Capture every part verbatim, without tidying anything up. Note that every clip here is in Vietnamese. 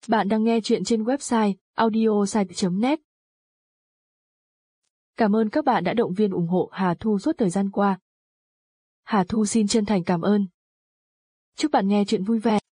Bạn đang nghe chuyện trên website audiosite chấm net. Cảm ơn các bạn đã động viên ủng hộ Hà Thu suốt thời gian qua. Hà Thu xin chân thành cảm ơn. Chúc bạn nghe chuyện vui vẻ.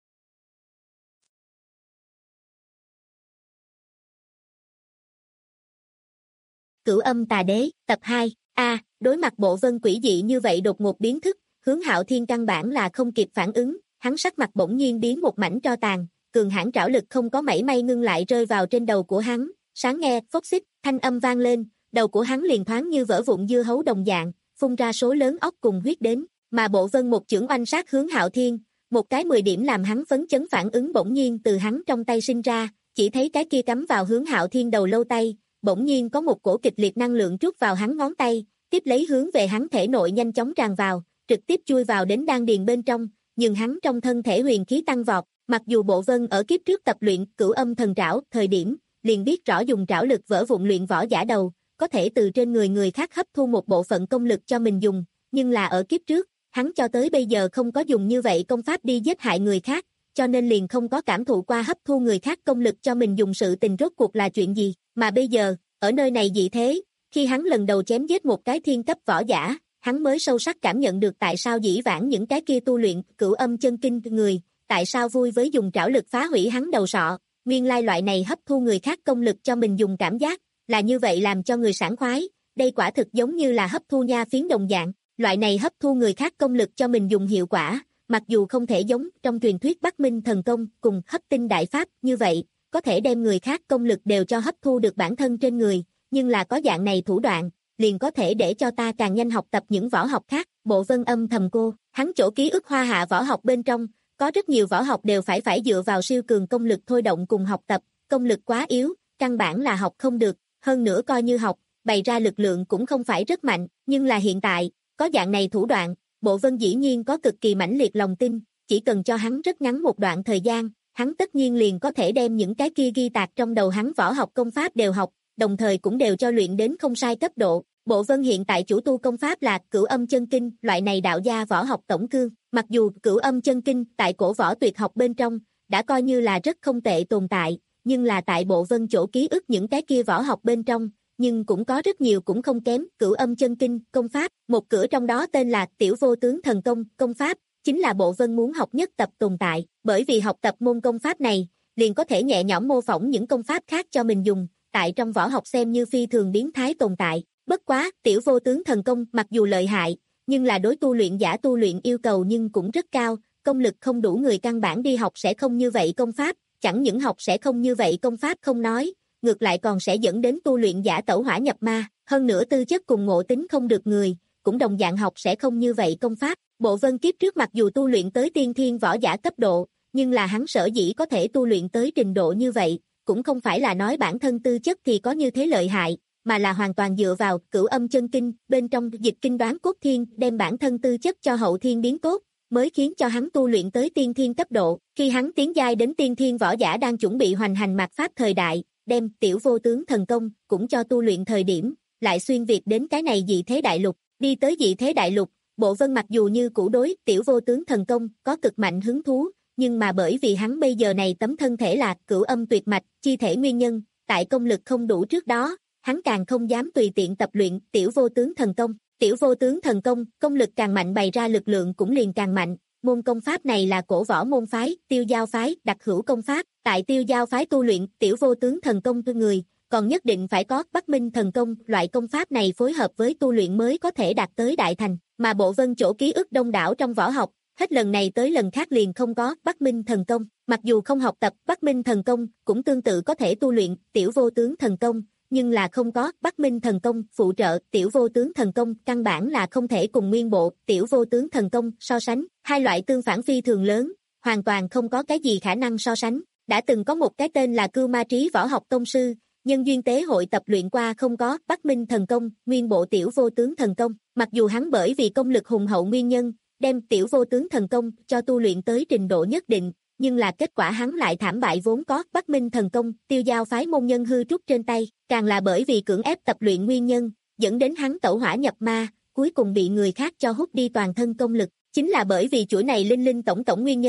Cửu âm tà đế, tập hai. A, đối mặt bộ vân quỷ dị như vậy đột ngột biến thức, Hướng Hạo Thiên căn bản là không kịp phản ứng, hắn sắc mặt bỗng nhiên biến một mảnh tro tàn, cường hãn trảo lực không có mảy may ngưng lại rơi vào trên đầu của hắn, sáng nghe, phốc xích, thanh âm vang lên, đầu của hắn liền thoáng như vỡ vụn dưa hấu đồng dạng, phun ra số lớn óc cùng huyết đến, mà bộ vân một chưởng oanh sát Hướng Hạo Thiên, một cái mười điểm làm hắn phấn chấn phản ứng bỗng nhiên từ hắn trong tay sinh ra, chỉ thấy cái kia cắm vào Hướng Hạo Thiên đầu lâu tay, bỗng nhiên có một cổ kịch liệt năng lượng trút vào hắn ngón tay, tiếp lấy hướng về hắn thể nội nhanh chóng tràn vào, trực tiếp chui vào đến đan điền bên trong, nhưng hắn trong thân thể huyền khí tăng vọt, mặc dù Bộ Vân ở kiếp trước tập luyện Cửu Âm Thần Trảo, thời điểm liền biết rõ dùng trảo lực vỡ vụn luyện võ giả đầu, có thể từ trên người người khác hấp thu một bộ phận công lực cho mình dùng, nhưng là ở kiếp trước, hắn cho tới bây giờ không có dùng như vậy công pháp đi giết hại người khác, cho nên liền không có cảm thụ qua hấp thu người khác công lực cho mình dùng sự tình rốt cuộc là chuyện gì, mà bây giờ, ở nơi này dị thế, khi hắn lần đầu chém giết một cái thiên cấp võ giả, hắn mới sâu sắc cảm nhận được tại sao dĩ vãng những cái kia tu luyện Cửu Âm chân kinh người, tại sao vui với dùng trảo lực phá hủy hắn đầu sọ, nguyên lai loại này hấp thu người khác công lực cho mình dùng cảm giác, là như vậy làm cho người sảng khoái, đây quả thực giống như là hấp thu nha phiến đồng dạng, loại này hấp thu người khác công lực cho mình dùng hiệu quả, mặc dù không thể giống trong truyền thuyết Bắc Minh thần công cùng hấp tinh đại pháp như vậy, có thể đem người khác công lực đều cho hấp thu được bản thân trên người, nhưng là có dạng này thủ đoạn, liền có thể để cho ta càng nhanh học tập những võ học khác, Bộ Vân âm thầm cô, hắn chỗ ký ức hoa hạ võ học bên trong, có rất nhiều võ học đều phải phải dựa vào siêu cường công lực thôi động cùng học tập, công lực quá yếu, căn bản là học không được, hơn nữa coi như học, bày ra lực lượng cũng không phải rất mạnh, nhưng là hiện tại, có dạng này thủ đoạn, Bộ Vân dĩ nhiên có cực kỳ mãnh liệt lòng tin, chỉ cần cho hắn rất ngắn một đoạn thời gian, hắn tất nhiên liền có thể đem những cái kia ghi tạc trong đầu hắn võ học công pháp đều học, đồng thời cũng đều cho luyện đến không sai cấp độ. Bộ Vân hiện tại chủ tu công pháp là Cửu Âm chân kinh, loại này đạo gia võ học tổng cương, mặc dù Cửu Âm chân kinh tại cổ võ tuyệt học bên trong đã coi như là rất không tệ tồn tại, nhưng là tại Bộ Vân chỗ ký ức những cái kia võ học bên trong, nhưng cũng có rất nhiều cũng không kém. Cửu Âm chân kinh công pháp, một cửa trong đó tên là Tiểu Vô Tướng Thần Công công pháp, chính là Bộ Vân muốn học nhất tập tồn tại, bởi vì học tập môn công pháp này, liền có thể nhẹ nhõm mô phỏng những công pháp khác cho mình dùng, tại trong võ học xem như phi thường biến thái tồn tại. Bất quá, Tiểu Vô Tướng Thần Công mặc dù lợi hại, nhưng là đối tu luyện giả tu luyện yêu cầu nhưng cũng rất cao, công lực không đủ người căn bản đi học sẽ không như vậy công pháp, chẳng những học sẽ không như vậy công pháp không nói, ngược lại còn sẽ dẫn đến tu luyện giả tẩu hỏa nhập ma, hơn nữa tư chất cùng ngộ tính không được người, cũng đồng dạng học sẽ không như vậy công pháp. Bộ Vân kiếp trước mặc dù tu luyện tới tiên thiên võ giả cấp độ, nhưng là hắn sở dĩ có thể tu luyện tới trình độ như vậy, cũng không phải là nói bản thân tư chất thì có như thế lợi hại, mà là hoàn toàn dựa vào Cửu Âm chân kinh, bên trong dịch kinh đoán cốt thiên, đem bản thân tư chất cho hậu thiên biến tốt, mới khiến cho hắn tu luyện tới tiên thiên cấp độ. Khi hắn tiến giai đến tiên thiên võ giả đang chuẩn bị hoành hành mạt pháp thời đại, đem Tiểu Vô Tướng Thần Công cũng cho tu luyện thời điểm, lại xuyên việt đến cái này dị thế đại lục, đi tới dị thế đại lục, Bộ Vân mặc dù như cũ đối Tiểu Vô Tướng Thần Công có cực mạnh hứng thú, nhưng mà bởi vì hắn bây giờ này tấm thân thể là Cửu Âm tuyệt mạch, chi thể nguyên nhân, tại công lực không đủ trước đó, hắn càng không dám tùy tiện tập luyện Tiểu Vô Tướng Thần Công. Tiểu Vô Tướng Thần Công, công lực càng mạnh bày ra lực lượng cũng liền càng mạnh. Môn công pháp này là cổ võ môn phái, Tiêu Giao phái, đặc hữu công pháp. Tại Tiêu Giao phái tu luyện Tiểu Vô Tướng Thần Công tu người, còn nhất định phải có Bắc Minh Thần Công, loại công pháp này phối hợp với tu luyện mới có thể đạt tới đại thành. Mà Bộ Vân chỗ ký ức đông đảo trong võ học, hết lần này tới lần khác liền không có Bắc Minh Thần Công. Mặc dù không học tập Bắc Minh Thần Công, cũng tương tự có thể tu luyện Tiểu Vô Tướng Thần Công, nhưng là không có Bắc Minh Thần Công phụ trợ, Tiểu Vô Tướng Thần Công căn bản là không thể cùng nguyên bộ Tiểu Vô Tướng Thần Công so sánh, hai loại tương phản phi thường lớn, hoàn toàn không có cái gì khả năng so sánh. Đã từng có một cái tên là Cưu Ma Trí võ học tông sư, nhân duyên tế hội tập luyện qua không có Bắc Minh Thần Công, nguyên bộ Tiểu Vô Tướng Thần Công, mặc dù hắn bởi vì công lực hùng hậu nguyên nhân, đem Tiểu Vô Tướng Thần Công cho tu luyện tới trình độ nhất định, nhưng là kết quả hắn lại thảm bại vốn có Bắc Minh Thần Công, Tiêu Giao phái môn nhân hư trút trên tay, càng là bởi vì cưỡng ép tập luyện nguyên nhân, dẫn đến hắn tẩu hỏa nhập ma, cuối cùng bị người khác cho hút đi toàn thân công lực, chính là bởi vì chuỗi này linh linh tổng tổng nguyên nhân,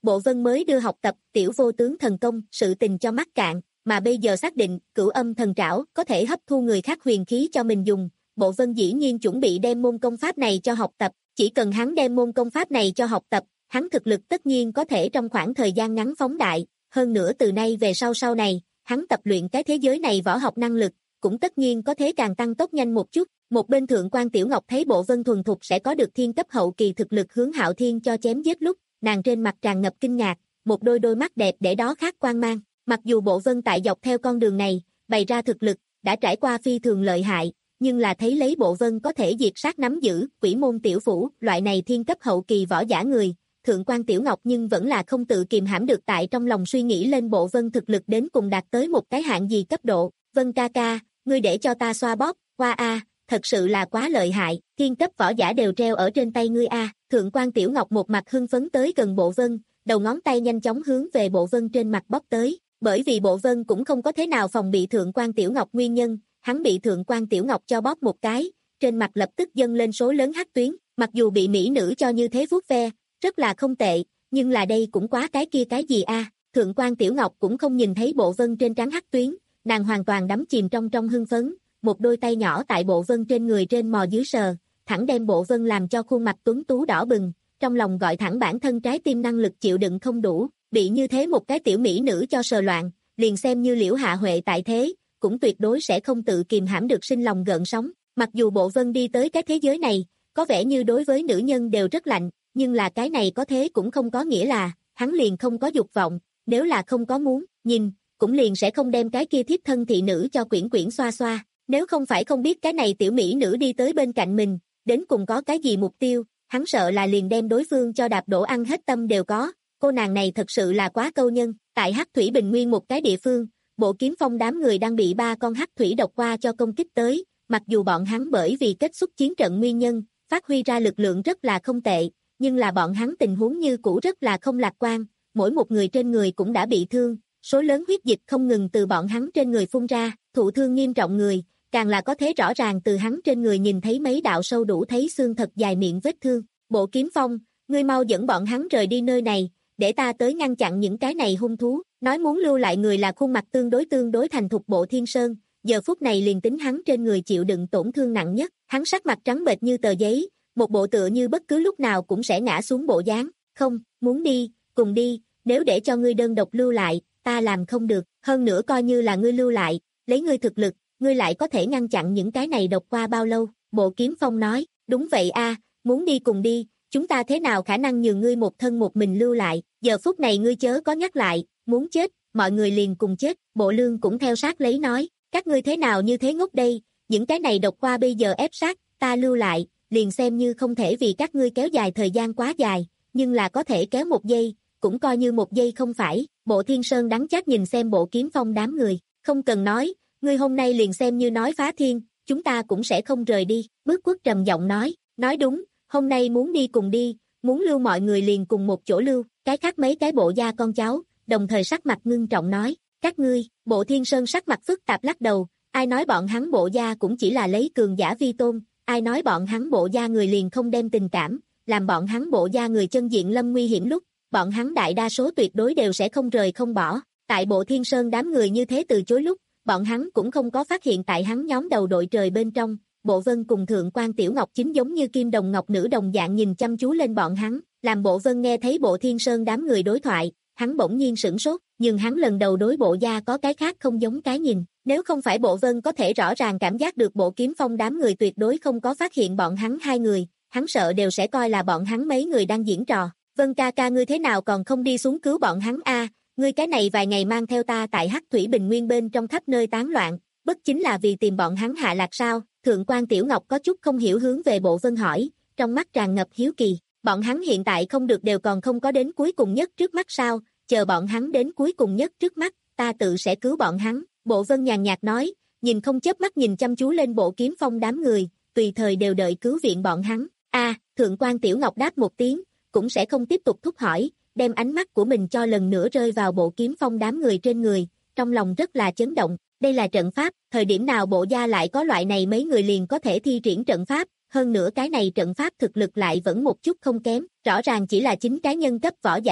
Bộ Vân mới đưa học tập tiểu vô tướng thần công sự tình cho mắc cạn, mà bây giờ xác định cửu âm thần trảo có thể hấp thu người khác huyền khí cho mình dùng, Bộ Vân dĩ nhiên chuẩn bị đem môn công pháp này cho học tập, chỉ cần hắn đem môn công pháp này cho học tập, hắn thực lực tất nhiên có thể trong khoảng thời gian ngắn phóng đại, hơn nữa từ nay về sau sau này, hắn tập luyện cái thế giới này võ học năng lực, cũng tất nhiên có thế càng tăng tốc nhanh một chút. Một bên Thượng quan Tiểu Ngọc thấy Bộ Vân thuần thục sẽ có được thiên cấp hậu kỳ thực lực hướng Hạo Thiên cho chém giết lúc, nàng trên mặt tràn ngập kinh ngạc, một đôi đôi mắt đẹp để đó khác quang mang. Mặc dù Bộ Vân tại dọc theo con đường này, bày ra thực lực, đã trải qua phi thường lợi hại, nhưng là thấy lấy Bộ Vân có thể diệt sát nắm giữ Quỷ Môn Tiểu Phủ, loại này thiên cấp hậu kỳ võ giả người, Thượng quan Tiểu Ngọc nhưng vẫn là không tự kiềm hãm được tại trong lòng suy nghĩ lên Bộ Vân thực lực đến cùng đạt tới một cái hạng gì cấp độ. Vân ca ca, ngươi để cho ta xoa bóp, qua a, thật sự là quá lợi hại, thiên cấp võ giả đều treo ở trên tay ngươi a. Thượng quan Tiểu Ngọc một mặt hưng phấn tới gần Bộ Vân, đầu ngón tay nhanh chóng hướng về Bộ Vân trên mặt bóp tới, bởi vì Bộ Vân cũng không có thế nào phòng bị Thượng quan Tiểu Ngọc nguyên nhân, hắn bị Thượng quan Tiểu Ngọc cho bóp một cái, trên mặt lập tức dâng lên số lớn hắc tuyến, mặc dù bị mỹ nữ cho như thế vuốt ve, rất là không tệ, nhưng là đây cũng quá cái kia cái gì a. Thượng quan Tiểu Ngọc cũng không nhìn thấy Bộ Vân trên trán hắc tuyến, nàng hoàn toàn đắm chìm trong trong hưng phấn, một đôi tay nhỏ tại Bộ Vân trên người trên mò dưới sờ, thẳng đem Bộ Vân làm cho khuôn mặt tuấn tú đỏ bừng, trong lòng gọi thẳng bản thân trái tim năng lực chịu đựng không đủ, bị như thế một cái tiểu mỹ nữ cho sờ loạn, liền xem như Liễu Hạ Huệ tại thế, cũng tuyệt đối sẽ không tự kìm hãm được sinh lòng gợn sóng. Mặc dù Bộ Vân đi tới cái thế giới này, có vẻ như đối với nữ nhân đều rất lạnh, nhưng là cái này có thế cũng không có nghĩa là hắn liền không có dục vọng, nếu là không có muốn nhìn, cũng liền sẽ không đem cái kia thiếp thân thị nữ cho quyển quyển xoa xoa. Nếu không phải không biết cái này tiểu mỹ nữ đi tới bên cạnh mình, đến cùng có cái gì mục tiêu, hắn sợ là liền đem đối phương cho đạp đổ ăn hết tâm đều có. Cô nàng này thật sự là quá câu nhân. Tại Hắc Thủy Bình Nguyên một cái địa phương, Bộ Kiếm Phong đám người đang bị ba con hắc thủy độc qua cho công kích tới, mặc dù bọn hắn bởi vì kết thúc chiến trận nguyên nhân, phát huy ra lực lượng rất là không tệ, nhưng là bọn hắn tình huống như cũ rất là không lạc quan, mỗi một người trên người cũng đã bị thương, số lớn huyết dịch không ngừng từ bọn hắn trên người phun ra, thụ thương nghiêm trọng người, càng là có thể rõ ràng từ hắn trên người nhìn thấy mấy đạo sâu đủ thấy xương thật dài miệng vết thương. Bộ Kiếm Phong, ngươi mau dẫn bọn hắn rời đi nơi này, để ta tới ngăn chặn những cái này hung thú. Nói muốn lưu lại người là khuôn mặt tương đối tương đối thành thục Bộ Thiên Sơn, giờ phút này liền tính hắn trên người chịu đựng tổn thương nặng nhất, hắn sắc mặt trắng bệch như tờ giấy, một bộ tựa như bất cứ lúc nào cũng sẽ ngã xuống bộ dáng. Không, muốn đi, cùng đi, nếu để cho ngươi đơn độc lưu lại, ta làm không được, hơn nữa coi như là ngươi lưu lại, lấy ngươi thực lực, ngươi lại có thể ngăn chặn những cái này độc qua bao lâu? Bộ Kiếm Phong nói, đúng vậy a, muốn đi cùng đi, chúng ta thế nào khả năng nhường ngươi một thân một mình lưu lại, giờ phút này ngươi chớ có nhắc lại, muốn chết, mọi người liền cùng chết. Bộ Lương cũng theo sát lấy nói, các ngươi thế nào như thế ngốc đây, những cái này độc qua bây giờ ép sát, ta lưu lại, liền xem như không thể vì các ngươi kéo dài thời gian quá dài, nhưng là có thể kéo một giây, cũng coi như một giây không phải. Bộ Thiên Sơn đắng chát nhìn xem Bộ Kiếm Phong đám người, không cần nói, ngươi hôm nay liền xem như nói phá thiên, chúng ta cũng sẽ không rời đi. Bước Quốc trầm giọng nói, nói đúng, hôm nay muốn đi cùng đi, muốn lưu mọi người liền cùng một chỗ lưu. Cái khác mấy cái bộ gia con cháu, đồng thời sắc mặt ngưng trọng nói, các ngươi. Bộ Thiên Sơn sắc mặt phức tạp lắc đầu, ai nói bọn hắn bộ gia cũng chỉ là lấy cường giả vi tôn, ai nói bọn hắn bộ gia người liền không đem tình cảm, làm bọn hắn bộ gia người chân diện lâm nguy hiểm lúc, bọn hắn đại đa số tuyệt đối đều sẽ không rời không bỏ. Tại Bộ Thiên Sơn đám người như thế từ chối lúc, bọn hắn cũng không có phát hiện tại hắn nhóm đầu đội trời bên trong, Bộ Vân cùng Thượng quan Tiểu Ngọc chính giống như kim đồng ngọc nữ đồng dạng nhìn chăm chú lên bọn hắn, làm Bộ Vân nghe thấy Bộ Thiên Sơn đám người đối thoại, hắn bỗng nhiên sửng sốt, nhưng hắn lần đầu đối Bộ gia có cái khác không giống cái nhìn, nếu không phải Bộ Vân có thể rõ ràng cảm giác được Bộ Kiếm Phong đám người tuyệt đối không có phát hiện bọn hắn hai người, hắn sợ đều sẽ coi là bọn hắn mấy người đang diễn trò. Vân ca ca ngươi thế nào còn không đi xuống cứu bọn hắn a? Ngươi cái này vài ngày mang theo ta tại Hắc Thủy Bình Nguyên bên trong khắp nơi tán loạn, bất chính là vì tìm bọn hắn hạ lạc sao? Thượng quan Tiểu Ngọc có chút không hiểu hướng về Bộ Vân hỏi, trong mắt tràn ngập hiếu kỳ, bọn hắn hiện tại không được đều còn không có đến cuối cùng nhất trước mắt sao? Chờ bọn hắn đến cuối cùng nhất trước mắt, ta tự sẽ cứu bọn hắn. Bộ Vân nhàn nhạt nói, nhìn không chớp mắt nhìn chăm chú lên Bộ Kiếm Phong đám người, tùy thời đều đợi cứu viện bọn hắn. A, Thượng quan Tiểu Ngọc đáp một tiếng, cũng sẽ không tiếp tục thúc hỏi, đem ánh mắt của mình cho lần nữa rơi vào Bộ Kiếm Phong đám người trên người, trong lòng rất là chấn động. Đây là trận pháp, thời điểm nào bộ gia lại có loại này mấy người liền có thể thi triển trận pháp, hơn nữa cái này trận pháp thực lực lại vẫn một chút không kém, rõ ràng chỉ là chính cá nhân cấp võ giả,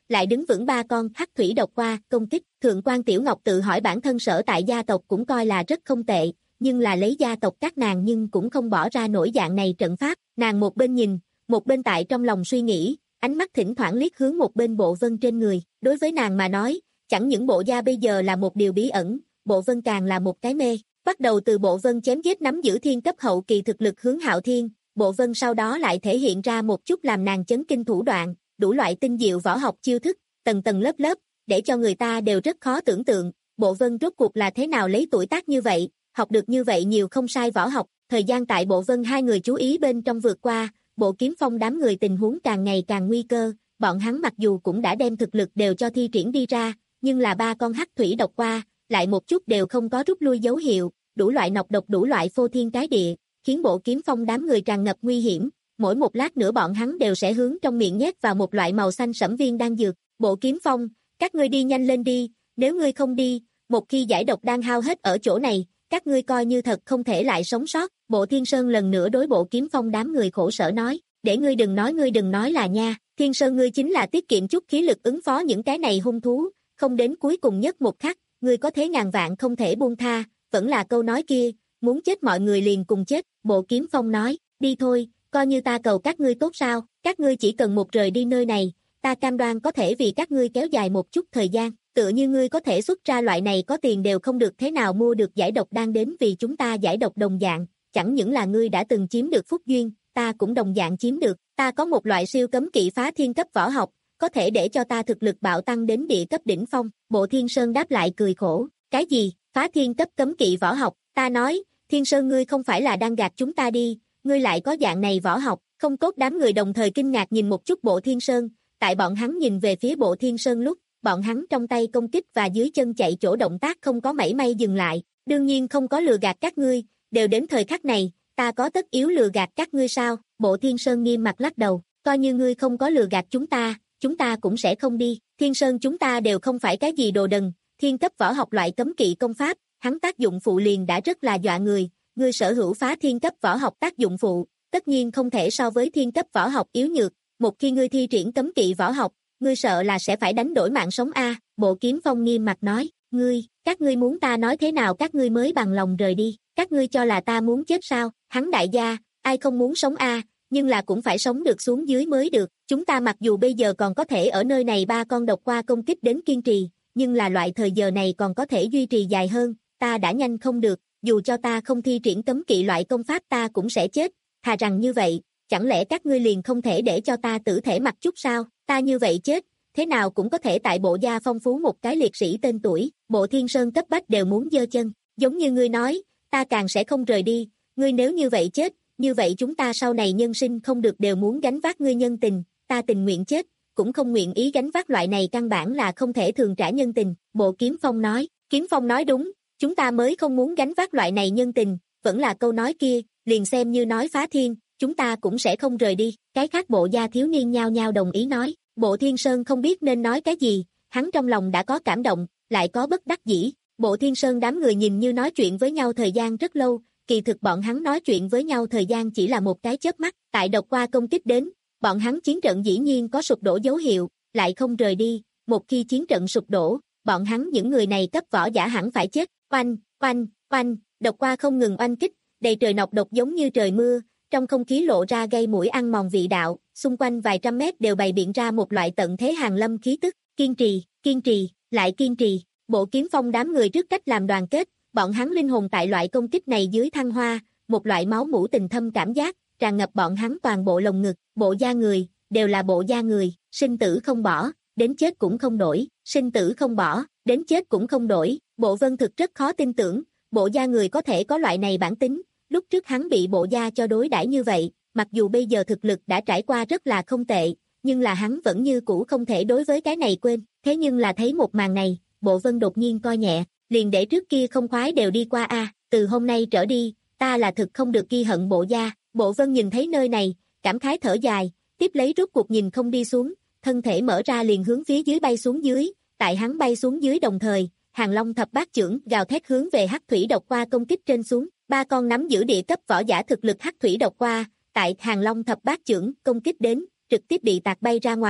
lại đứng vững ba con hắc thủy độc qua công kích. Thượng quan Tiểu Ngọc tự hỏi bản thân sở tại gia tộc cũng coi là rất không tệ, nhưng là lấy gia tộc các nàng nhưng cũng không bỏ ra nổi dạng này trận pháp. Nàng một bên nhìn, một bên tại trong lòng suy nghĩ, ánh mắt thỉnh thoảng liếc hướng một bên Bộ Vân trên người. Đối với nàng mà nói, chẳng những Bộ gia bây giờ là một điều bí ẩn, Bộ Vân càng là một cái mê. Bắt đầu từ Bộ Vân chém giết nắm giữ thiên cấp hậu kỳ thực lực hướng Hạo Thiên, Bộ Vân sau đó lại thể hiện ra một chút làm nàng chấn kinh thủ đoạn, đủ loại tinh diệu võ học chiêu thức, tầng tầng lớp lớp, để cho người ta đều rất khó tưởng tượng, Bộ Vân rốt cuộc là thế nào lấy tuổi tác như vậy, học được như vậy nhiều không sai võ học. Thời gian tại Bộ Vân hai người chú ý bên trong vượt qua, Bộ Kiếm Phong đám người tình huống càng ngày càng nguy cơ, bọn hắn mặc dù cũng đã đem thực lực đều cho thi triển đi ra, nhưng là ba con hắc thủy độc qua, lại một chút đều không có rút lui dấu hiệu, đủ loại nọc độc đủ loại phô thiên cái địa, khiến Bộ Kiếm Phong đám người tràn ngập nguy hiểm, mỗi một lát nữa bọn hắn đều sẽ hướng trong miệng nhét vào một loại màu xanh sẫm viên đan dược. Bộ Kiếm Phong, các ngươi đi nhanh lên đi, nếu ngươi không đi, một khi giải độc đang hao hết ở chỗ này, các ngươi coi như thật không thể lại sống sót. Bộ Thiên Sơn lần nữa đối Bộ Kiếm Phong đám người khổ sở nói, để ngươi đừng nói ngươi đừng nói là nha, Thiên Sơn ngươi chính là tiết kiệm chút khí lực ứng phó những cái này hung thú, không đến cuối cùng nhất một khắc, ngươi có thế ngàn vạn không thể buông tha, vẫn là câu nói kia, muốn chết mọi người liền cùng chết. Bộ Kiếm Phong nói, đi thôi, coi như ta cầu các ngươi tốt sao, các ngươi chỉ cần một rời đi nơi này, ta cam đoan có thể vì các ngươi kéo dài một chút thời gian, tựa như ngươi có thể xuất ra loại này có tiền đều không được thế nào mua được giải độc đang đến vì chúng ta giải độc đồng dạng, chẳng những là ngươi đã từng chiếm được phúc duyên, ta cũng đồng dạng chiếm được, ta có một loại siêu cấm kỵ phá thiên cấp võ học, có thể để cho ta thực lực bạo tăng đến địa cấp đỉnh phong. Bộ Thiên Sơn đáp lại cười khổ, cái gì, phá thiên cấp cấm kỵ võ học, ta nói, Thiên Sơn ngươi không phải là đang gạt chúng ta đi, ngươi lại có dạng này võ học, không tốt. Đám người đồng thời kinh ngạc nhìn một chút Bộ Thiên Sơn, tại bọn hắn nhìn về phía Bộ Thiên Sơn lúc, bọn hắn trong tay công kích và dưới chân chạy chỗ động tác không có mảy may dừng lại, đương nhiên không có lừa gạt các ngươi, đều đến thời khắc này, ta có tất yếu lừa gạt các ngươi sao? Bộ Thiên Sơn nghiêm mặt lắc đầu, coi như ngươi không có lừa gạt chúng ta, chúng ta cũng sẽ không đi, Thiên Sơn chúng ta đều không phải cái gì đồ đần, thiên cấp võ học loại cấm kỵ công pháp, hắn tác dụng phụ liền đã rất là dọa người, ngươi sở hữu phá thiên cấp võ học tác dụng phụ, tất nhiên không thể so với thiên cấp võ học yếu nhược, một khi ngươi thi triển cấm kỵ võ học, ngươi sợ là sẽ phải đánh đổi mạng sống a. Bộ Kiếm Phong nghiêm mặt nói, ngươi, các ngươi muốn ta nói thế nào các ngươi mới bằng lòng rời đi, các ngươi cho là ta muốn chết sao? Hắn đại gia, ai không muốn sống a, nhưng là cũng phải sống được xuống dưới mới được, chúng ta mặc dù bây giờ còn có thể ở nơi này ba con độc qua công kích đến kiên trì, nhưng là loại thời giờ này còn có thể duy trì dài hơn, ta đã nhanh không được, dù cho ta không thi triển cấm kỵ loại công pháp ta cũng sẽ chết, thà rằng như vậy, chẳng lẽ các ngươi liền không thể để cho ta tử thể mặc chút sao? Ta như vậy chết, thế nào cũng có thể tại Bộ gia phong phú một cái liệt sĩ tên tuổi. Bộ Thiên Sơn cấp bách đều muốn giơ chân, giống như ngươi nói, ta càng sẽ không rời đi, ngươi nếu như vậy chết, như vậy chúng ta sau này nhân sinh không được đều muốn gánh vác ngươi nhân tình, ta tình nguyện chết, cũng không nguyện ý gánh vác loại này căn bản là không thể thường trả nhân tình. Bộ Kiếm Phong nói, Kiếm Phong nói đúng, chúng ta mới không muốn gánh vác loại này nhân tình, vẫn là câu nói kia, liền xem như nói phá thiên, chúng ta cũng sẽ không rời đi. Cái khác bộ gia thiếu niên nhao nhao đồng ý nói. Bộ Thiên Sơn không biết nên nói cái gì, hắn trong lòng đã có cảm động, lại có bất đắc dĩ. Bộ Thiên Sơn đám người nhìn như nói chuyện với nhau thời gian rất lâu, kỳ thực bọn hắn nói chuyện với nhau thời gian chỉ là một cái chớp mắt. Tại độc qua công kích đến, bọn hắn chiến trận dĩ nhiên có sụp đổ dấu hiệu, lại không rời đi. Một khi chiến trận sụp đổ, bọn hắn những người này cấp võ giả hẳn phải chết. Oanh, oanh, oanh, độc qua không ngừng oanh kích, đầy trời nọc độc giống như trời mưa, trong không khí lộ ra gây mũi ăn mòn vị đạo, xung quanh vài trăm mét đều bày biện ra một loại tận thế hàn lâm khí tức. Kiên trì, kiên trì, lại kiên trì. Bộ Kiếm Phong đám người trước cách làm đoàn kết, bọn hắn linh hồn tại loại công kích này dưới thăng hoa, một loại máu mủ tình thâm cảm giác tràn ngập bọn hắn toàn bộ lồng ngực. Bộ gia người, đều là bộ gia người, sinh tử không bỏ, đến chết cũng không đổi, sinh tử không bỏ, đến chết cũng không đổi. Bộ Vân thực rất khó tin tưởng, bộ gia người có thể có loại này bản tính. Lúc trước hắn bị bộ gia cho đối đãi như vậy, mặc dù bây giờ thực lực đã trải qua rất là không tệ, nhưng là hắn vẫn như cũ không thể đối với cái này quên. Thế nhưng là thấy một màn này, Bộ Vân đột nhiên coi nhẹ, liền để trước kia không khoái đều đi qua a, từ hôm nay trở đi, ta là thực không được ghi hận bộ gia. Bộ Vân nhìn thấy nơi này, cảm khái thở dài, tiếp lấy rút cuộc nhìn không đi xuống, thân thể mở ra liền hướng phía dưới bay xuống dưới, tại hắn bay xuống dưới đồng thời, Hàng Long thập bát chưởng gào thét hướng về hắc thủy độc qua công kích trên xuống, ba con nắm giữ địa cấp võ giả thực lực hắc thủy độc qua, tại Hàng Long thập bát chưởng công kích đến, trực tiếp bị tạc bay ra ngoài,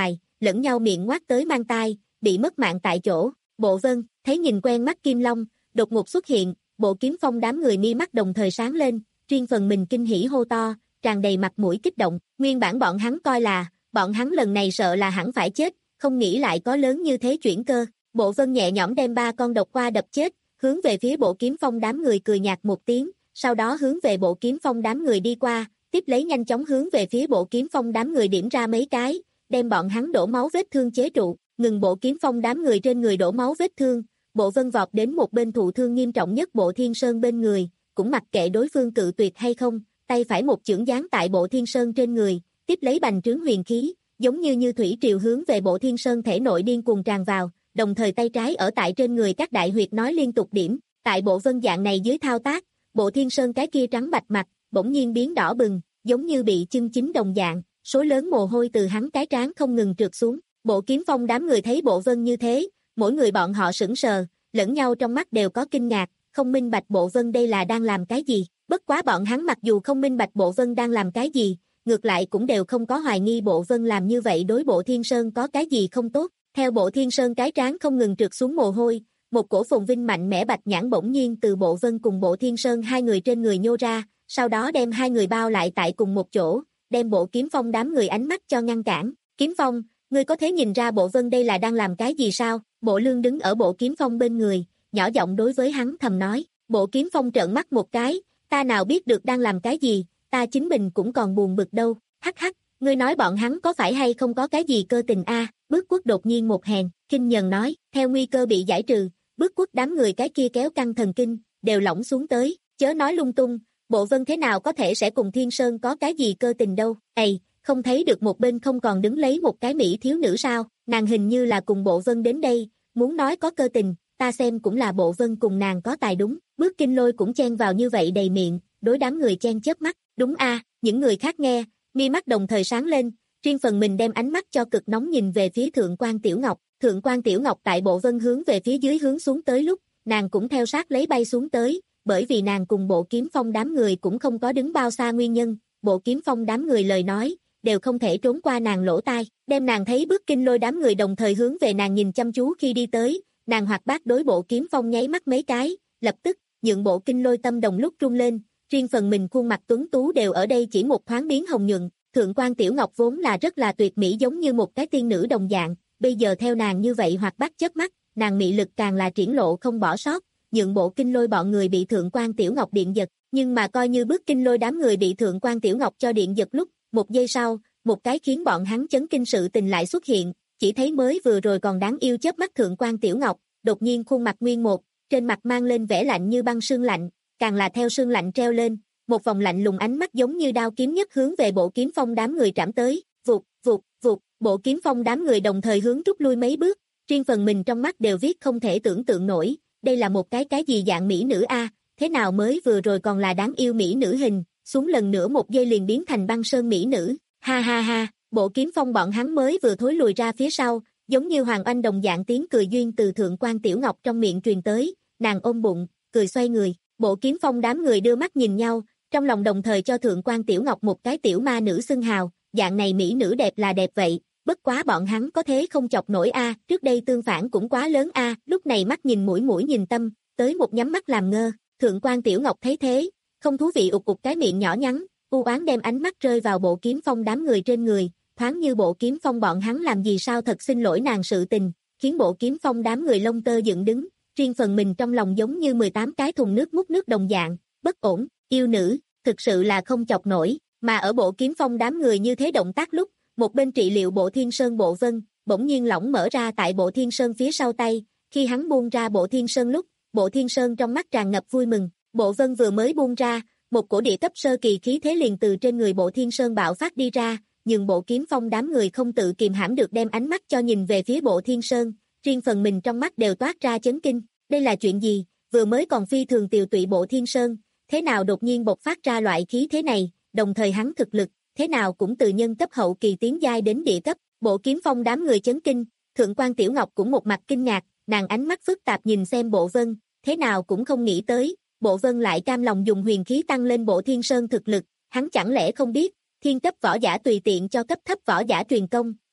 lẫn nhau miệng ngoác tới mang tai, bị mất mạng tại chỗ. Bộ Vân, thấy nhìn quen mắt Kim Long, đột ngột xuất hiện, Bộ Kiếm Phong đám người mi mắt đồng thời sáng lên, riêng phần mình kinh hỉ hô to, tràn đầy mặt mũi kích động. Nguyên bản bọn hắn coi là, bọn hắn lần này sợ là hẳn phải chết, không nghĩ lại có lớn như thế chuyển cơ. Bộ Vân nhẹ nhõm đem ba con độc qua đập chết, hướng về phía Bộ Kiếm Phong đám người cười nhạt một tiếng, sau đó hướng về Bộ Kiếm Phong đám người đi qua, tiếp lấy nhanh chóng hướng về phía Bộ Kiếm Phong đám người điểm ra mấy cái, đem bọn hắn đổ máu vết thương chế trụ, ngừng Bộ Kiếm Phong đám người trên người đổ máu vết thương. Bộ Vân vọt đến một bên thụ thương nghiêm trọng nhất Bộ Thiên Sơn bên người, cũng mặc kệ đối phương cự tuyệt hay không, tay phải một chưởng giáng tại Bộ Thiên Sơn trên người, tiếp lấy bành trướng huyền khí, giống như như thủy triều hướng về Bộ Thiên Sơn thể nội điên cuồng tràn vào, đồng thời tay trái ở tại trên người các đại huyệt nói liên tục điểm, tại Bộ Vân dạng này dưới thao tác, Bộ Thiên Sơn cái kia trắng bạch mặt, bỗng nhiên biến đỏ bừng, giống như bị chưng chín đồng dạng, số lớn mồ hôi từ hắn cái trán không ngừng trượt xuống. Bộ Kiếm Phong đám người thấy Bộ Vân như thế, mỗi người bọn họ sững sờ, lẫn nhau trong mắt đều có kinh ngạc, không minh bạch Bộ Vân đây là đang làm cái gì. Bất quá bọn hắn mặc dù không minh bạch Bộ Vân đang làm cái gì, ngược lại cũng đều không có hoài nghi Bộ Vân làm như vậy đối Bộ Thiên Sơn có cái gì không tốt. Theo Bộ Thiên Sơn cái trán không ngừng trượt xuống mồ hôi, một cổ phồn vinh mạnh mẽ bạch nhãn bỗng nhiên từ Bộ Vân cùng Bộ Thiên Sơn hai người trên người nhô ra, sau đó đem hai người bao lại tại cùng một chỗ, đem Bộ Kiếm Phong đám người ánh mắt cho ngăn cản. Kiếm Phong, ngươi có thể nhìn ra Bộ Vân đây là đang làm cái gì sao? Bộ Lương đứng ở Bộ Kiếm Phong bên người, nhỏ giọng đối với hắn thầm nói. Bộ Kiếm Phong trợn mắt một cái, ta nào biết được đang làm cái gì, ta chính mình cũng còn buồn bực đâu. Hắc hắc, ngươi nói bọn hắn có phải hay không có cái gì cơ tình a? Bước Quốc đột nhiên một hèn, khinh nhờn nói, theo nguy cơ bị giải trừ, Bước Quốc đám người cái kia kéo căng thần kinh, đều lỏng xuống tới, chớ nói lung tung, Bộ Vân thế nào có thể sẽ cùng Thiên Sơn có cái gì cơ tình đâu. Ây, không thấy được một bên không còn đứng lấy một cái mỹ thiếu nữ sao, nàng hình như là cùng Bộ Vân đến đây, muốn nói có cơ tình, ta xem cũng là Bộ Vân cùng nàng có tài đúng. Bước Kinh Lôi cũng chen vào như vậy đầy miệng, đối đám người chen chớp mắt, đúng a, những người khác nghe, mi mắt đồng thời sáng lên, riêng phần mình đem ánh mắt cho cực nóng nhìn về phía Thượng quan Tiểu Ngọc. Thượng quan Tiểu Ngọc tại Bộ Vân hướng về phía dưới hướng xuống tới lúc, nàng cũng theo sát lấy bay xuống tới, bởi vì nàng cùng Bộ Kiếm Phong đám người cũng không có đứng bao xa nguyên nhân, Bộ Kiếm Phong đám người lời nói, đều không thể trốn qua nàng lỗ tai, đem nàng thấy Bước Kinh Lôi đám người đồng thời hướng về nàng nhìn chăm chú khi đi tới, nàng hoạt bát đối Bộ Kiếm Phong nháy mắt mấy cái, lập tức, nhượng Bộ Kinh Lôi tâm đồng lúc rung lên, riêng phần mình khuôn mặt tuấn tú đều ở đây chỉ một thoáng biến hồng nhuận. Thượng quan Tiểu Ngọc vốn là rất là tuyệt mỹ giống như một cái tiên nữ đồng dạng, bây giờ theo nàng như vậy hoạt bát chớp mắt, nàng mị lực càng là triển lộ không bỏ sót, nhượng Bộ Kinh Lôi bọn người bị Thượng quan Tiểu Ngọc điện giật, nhưng mà coi như Bước Kinh Lôi đám người bị Thượng quan Tiểu Ngọc cho điện giật lúc, một giây sau, một cái khiến bọn hắn chấn kinh sự tình lại xuất hiện, chỉ thấy mới vừa rồi còn đáng yêu chớp mắt Thượng quan Tiểu Ngọc, đột nhiên khuôn mặt nguyên một, trên mặt mang lên vẻ lạnh như băng sương lạnh, càng là theo sương lạnh treo lên, một vòng lạnh lùng ánh mắt giống như đao kiếm nhất hướng về Bộ Kiếm Phong đám người trảm tới, vụt, vụt, vụt, Bộ Kiếm Phong đám người đồng thời hướng rút lui mấy bước, riêng phần mình trong mắt đều viết không thể tưởng tượng nổi, đây là một cái cái gì dạng mỹ nữ a, thế nào mới vừa rồi còn là đáng yêu mỹ nữ hình, xuống lần nữa một giây liền biến thành băng sơn mỹ nữ, ha ha ha, Bộ Kiếm Phong bọn hắn mới vừa thối lùi ra phía sau, giống như Hoàng Oanh đồng dạng tiếng cười duyên từ Thượng quan Tiểu Ngọc trong miệng truyền tới, nàng ôm bụng, cười xoay người, Bộ Kiếm Phong đám người đưa mắt nhìn nhau, trong lòng đồng thời cho Thượng quan Tiểu Ngọc một cái tiểu ma nữ xưng hào, dạng này mỹ nữ đẹp là đẹp vậy, bất quá bọn hắn có thế không chọc nổi a, trước đây tương phản cũng quá lớn a, lúc này mắt nhìn mũi mũi nhìn tâm, tới một nhắm mắt làm ngơ, Thượng quan Tiểu Ngọc thấy thế, không thú vị ụt ụt cái miệng nhỏ nhắn, u oán đem ánh mắt rơi vào Bộ Kiếm Phong đám người trên người, thoáng như Bộ Kiếm Phong bọn hắn làm gì sao thật xin lỗi nàng sự tình, khiến Bộ Kiếm Phong đám người lông tơ dựng đứng, riêng phần mình trong lòng giống như mười tám cái thùng nước múc nước đồng dạng, bất ổn, yêu nữ, thực sự là không chọc nổi, mà ở Bộ Kiếm Phong đám người như thế động tác lúc, một bên trị liệu Bộ Thiên Sơn Bộ Vân, bỗng nhiên lỏng mở ra tại Bộ Thiên Sơn phía sau tay, khi hắn buông ra Bộ Thiên Sơn lúc, Bộ Thiên Sơn trong mắt tràn ngập vui mừng, Bộ Vân vừa mới buông ra, một cổ địa cấp sơ kỳ khí thế liền từ trên người Bộ Thiên Sơn bạo phát đi ra, nhưng Bộ Kiếm Phong đám người không tự kiềm hãm được đem ánh mắt cho nhìn về phía Bộ Thiên Sơn, riêng phần mình trong mắt đều toát ra chấn kinh, đây là chuyện gì, vừa mới còn phi thường tiều tụy Bộ Thiên Sơn, thế nào đột nhiên bộc phát ra loại khí thế này, đồng thời hắn thực lực, thế nào cũng từ nhân cấp hậu kỳ tiến giai đến địa cấp, Bộ Kiếm Phong đám người chấn kinh, Thượng quan Tiểu Ngọc cũng một mặt kinh ngạc, nàng ánh mắt phức tạp nhìn xem Bộ Vân, thế nào cũng không nghĩ tới, Bộ Vân lại cam lòng dùng huyền khí tăng lên Bộ Thiên Sơn thực lực, hắn chẳng lẽ không biết, thiên cấp võ giả tùy tiện cho cấp thấp võ giả truyền công,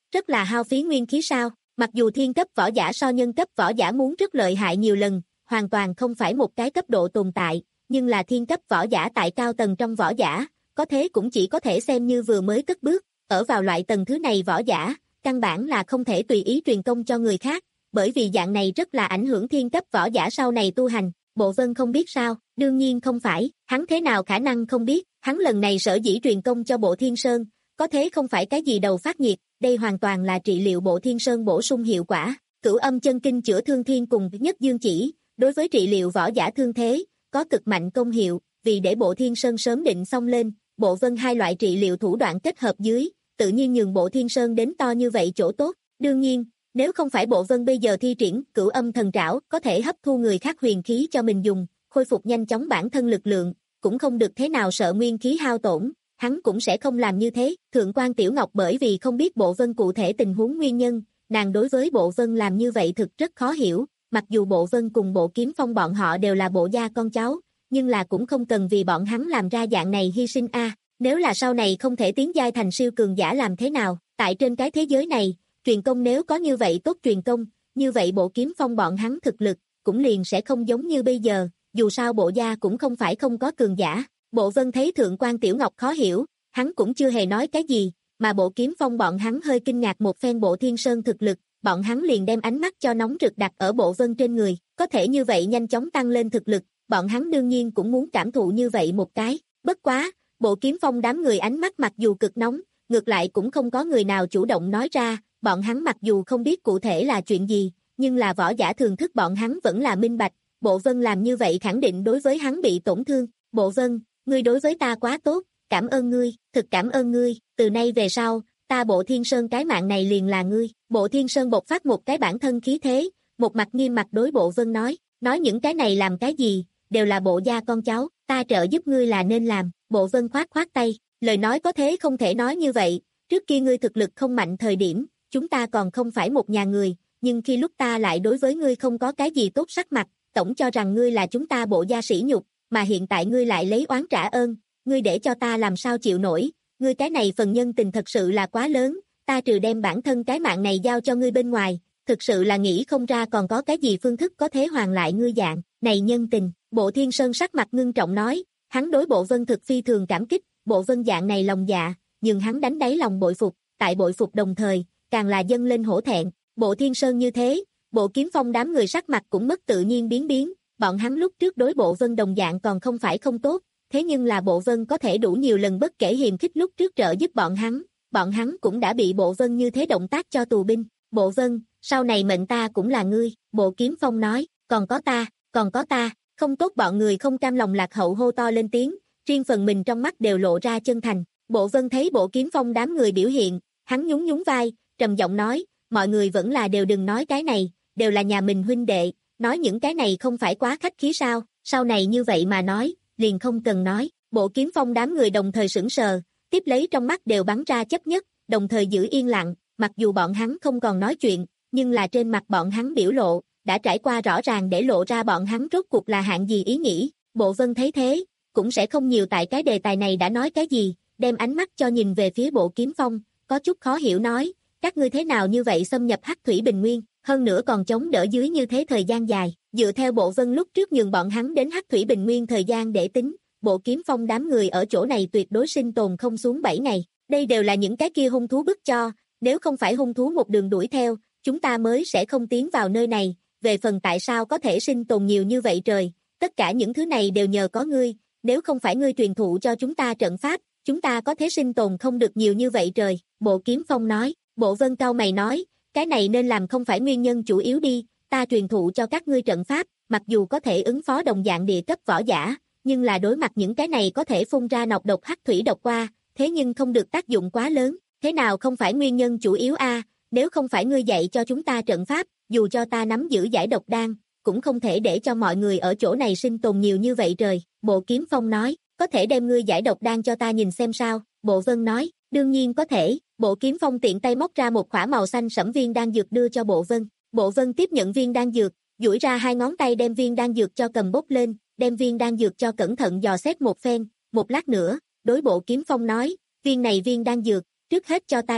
rất là hao phí nguyên khí sao? Mặc dù thiên cấp võ giả so nhân cấp võ giả muốn rất lợi hại nhiều lần, hoàn toàn không phải một cái cấp độ tồn tại, nhưng là thiên cấp võ giả tại cao tầng trong võ giả, có thế cũng chỉ có thể xem như vừa mới cất bước, ở vào loại tầng thứ này võ giả, căn bản là không thể tùy ý truyền công cho người khác, bởi vì dạng này rất là ảnh hưởng thiên cấp võ giả sau này tu hành. Bộ Vân không biết sao? Đương nhiên không phải, hắn thế nào khả năng không biết, hắn lần này sở dĩ truyền công cho Bộ Thiên Sơn, có thế không phải cái gì đầu phát nhiệt, đây hoàn toàn là trị liệu Bộ Thiên Sơn bổ sung hiệu quả. Cửu âm chân kinh chữa thương thiên cùng nhất dương chỉ, đối với trị liệu võ giả thương thế, có cực mạnh công hiệu, vì để Bộ Thiên Sơn sớm định xong lên, Bộ Vân hai loại trị liệu thủ đoạn kết hợp dưới, tự nhiên nhường Bộ Thiên Sơn đến to như vậy chỗ tốt. Đương nhiên, nếu không phải Bộ Vân bây giờ thi triển cửu âm thần trảo có thể hấp thu người khác huyền khí cho mình dùng, khôi phục nhanh chóng bản thân lực lượng, cũng không được thế nào sợ nguyên khí hao tổn, hắn cũng sẽ không làm như thế. Thượng quan Tiểu Ngọc bởi vì không biết Bộ Vân cụ thể tình huống nguyên nhân, nàng đối với Bộ Vân làm như vậy thực rất khó hiểu, mặc dù Bộ Vân cùng Bộ Kiếm Phong bọn họ đều là Bộ gia con cháu, nhưng là cũng không cần vì bọn hắn làm ra dạng này hy sinh a. Nếu là sau này không thể tiến giai thành siêu cường giả làm thế nào, tại trên cái thế giới này, truyền công nếu có như vậy tốt truyền công, như vậy Bộ Kiếm Phong bọn hắn thực lực, cũng liền sẽ không giống như bây giờ, dù sao Bộ gia cũng không phải không có cường giả. Bộ Vân thấy Thượng quan Tiểu Ngọc khó hiểu, hắn cũng chưa hề nói cái gì, mà Bộ Kiếm Phong bọn hắn hơi kinh ngạc một phen Bộ Thiên Sơn thực lực, bọn hắn liền đem ánh mắt cho nóng rực đặt ở Bộ Vân trên người, có thể như vậy nhanh chóng tăng lên thực lực, bọn hắn đương nhiên cũng muốn cảm thụ như vậy một cái, bất quá, Bộ Kiếm Phong đám người ánh mắt mặc dù cực nóng, ngược lại cũng không có người nào chủ động nói ra, bọn hắn mặc dù không biết cụ thể là chuyện gì, nhưng là võ giả thường thức bọn hắn vẫn là minh bạch, Bộ Vân làm như vậy khẳng định đối với hắn bị tổn thương. Bộ Vân, ngươi đối với ta quá tốt, cảm ơn ngươi, thực cảm ơn ngươi, từ nay về sau, ta Bộ Thiên Sơn cái mạng này liền là ngươi. Bộ Thiên Sơn bộc phát một cái bản thân khí thế, một mặt nghiêm mặt đối Bộ Vân nói, nói những cái này làm cái gì, đều là Bộ gia con cháu, ta trợ giúp ngươi là nên làm. Bộ Vân khoát khoát tay, lời nói có thế không thể nói như vậy, trước kia ngươi thực lực không mạnh thời điểm, chúng ta còn không phải một nhà người, nhưng khi lúc ta lại đối với ngươi không có cái gì tốt sắc mặt, tổng cho rằng ngươi là chúng ta Bộ gia sỉ nhục, mà hiện tại ngươi lại lấy oán trả ơn, ngươi để cho ta làm sao chịu nổi, ngươi cái này phần nhân tình thật sự là quá lớn, ta trừ đem bản thân cái mạng này giao cho ngươi bên ngoài, thực sự là nghĩ không ra còn có cái gì phương thức có thể hoàn lại ngươi dạng này nhân tình. Bộ Thiên Sơn sắc mặt ngưng trọng nói, hắn đối Bộ Vân thực phi thường cảm kích, Bộ Vân dạng này lòng dạ, nhưng hắn đánh đáy lòng bội phục, tại bội phục đồng thời, càng là dâng lên hổ thẹn. Bộ Thiên Sơn như thế, Bộ Kiếm Phong đám người sắc mặt cũng mất tự nhiên biến biến, bọn hắn lúc trước đối Bộ Vân đồng dạng còn không phải không tốt, thế nhưng là Bộ Vân có thể đủ nhiều lần bất kể hiềm khích lúc trước trợ giúp bọn hắn, bọn hắn cũng đã bị Bộ Vân như thế động tác cho tù binh. Bộ Vân, sau này mệnh ta cũng là ngươi, Bộ Kiếm Phong nói, còn có ta, còn có ta, không tốt bọn người không cam lòng lạc hậu hô to lên tiếng, riêng phần mình trong mắt đều lộ ra chân thành. Bộ Vân thấy Bộ Kiếm Phong đám người biểu hiện, hắn nhún nhún vai, trầm giọng nói, mọi người vẫn là đều đừng nói cái này, đều là nhà mình huynh đệ, nói những cái này không phải quá khách khí sao, sau này như vậy mà nói, liền không cần nói. Bộ Kiếm Phong đám người đồng thời sững sờ, tiếp lấy trong mắt đều bắn ra chấp nhất, đồng thời giữ yên lặng, mặc dù bọn hắn không còn nói chuyện, nhưng là trên mặt bọn hắn biểu lộ, đã trải qua rõ ràng để lộ ra bọn hắn rốt cuộc là hạng gì ý nghĩ. Bộ Vân thấy thế, cũng sẽ không nhiều tại cái đề tài này đã nói cái gì, đem ánh mắt cho nhìn về phía Bộ Kiếm Phong, có chút khó hiểu nói, các ngươi thế nào như vậy xâm nhập Hắc Thủy Bình Nguyên, hơn nữa còn chống đỡ dưới như thế thời gian dài. Dựa theo Bộ Vân lúc trước nhường bọn hắn đến Hắc Thủy Bình Nguyên thời gian để tính, Bộ Kiếm Phong đám người ở chỗ này tuyệt đối sinh tồn không xuống bảy ngày. Đây đều là những cái kia hung thú bức cho, nếu không phải hung thú một đường đuổi theo, chúng ta mới sẽ không tiến vào nơi này. Về phần tại sao có thể sinh tồn nhiều như vậy trời, tất cả những thứ này đều nhờ có ngươi, nếu không phải ngươi truyền thụ cho chúng ta trận pháp, chúng ta có thể sinh tồn không được nhiều như vậy trời. Bộ Kiếm Phong nói. Bộ Vân cau mày nói, cái này nên làm không phải nguyên nhân chủ yếu đi, ta truyền thụ cho các ngươi trận pháp, mặc dù có thể ứng phó đồng dạng địa cấp võ giả, nhưng là đối mặt những cái này có thể phun ra nọc độc hắc thủy độc qua, thế nhưng không được tác dụng quá lớn, thế nào không phải nguyên nhân chủ yếu a? Nếu không phải ngươi dạy cho chúng ta trận pháp, dù cho ta nắm giữ giải độc đan, cũng không thể để cho mọi người ở chỗ này sinh tồn nhiều như vậy trời. Bộ Kiếm Phong nói, có thể đem ngươi giải độc đan cho ta nhìn xem sao? Bộ Vân nói, đương nhiên có thể. Bộ Kiếm Phong tiện tay móc ra một khỏa màu xanh sẫm viên đan dược đưa cho Bộ Vân. Bộ Vân tiếp nhận viên đan dược, duỗi ra hai ngón tay đem viên đan dược cho cầm bốc lên, đem viên đan dược cho cẩn thận dò xét một phen, một lát nữa, đối Bộ Kiếm Phong nói, viên này viên đan dược, trước hết cho ta đi.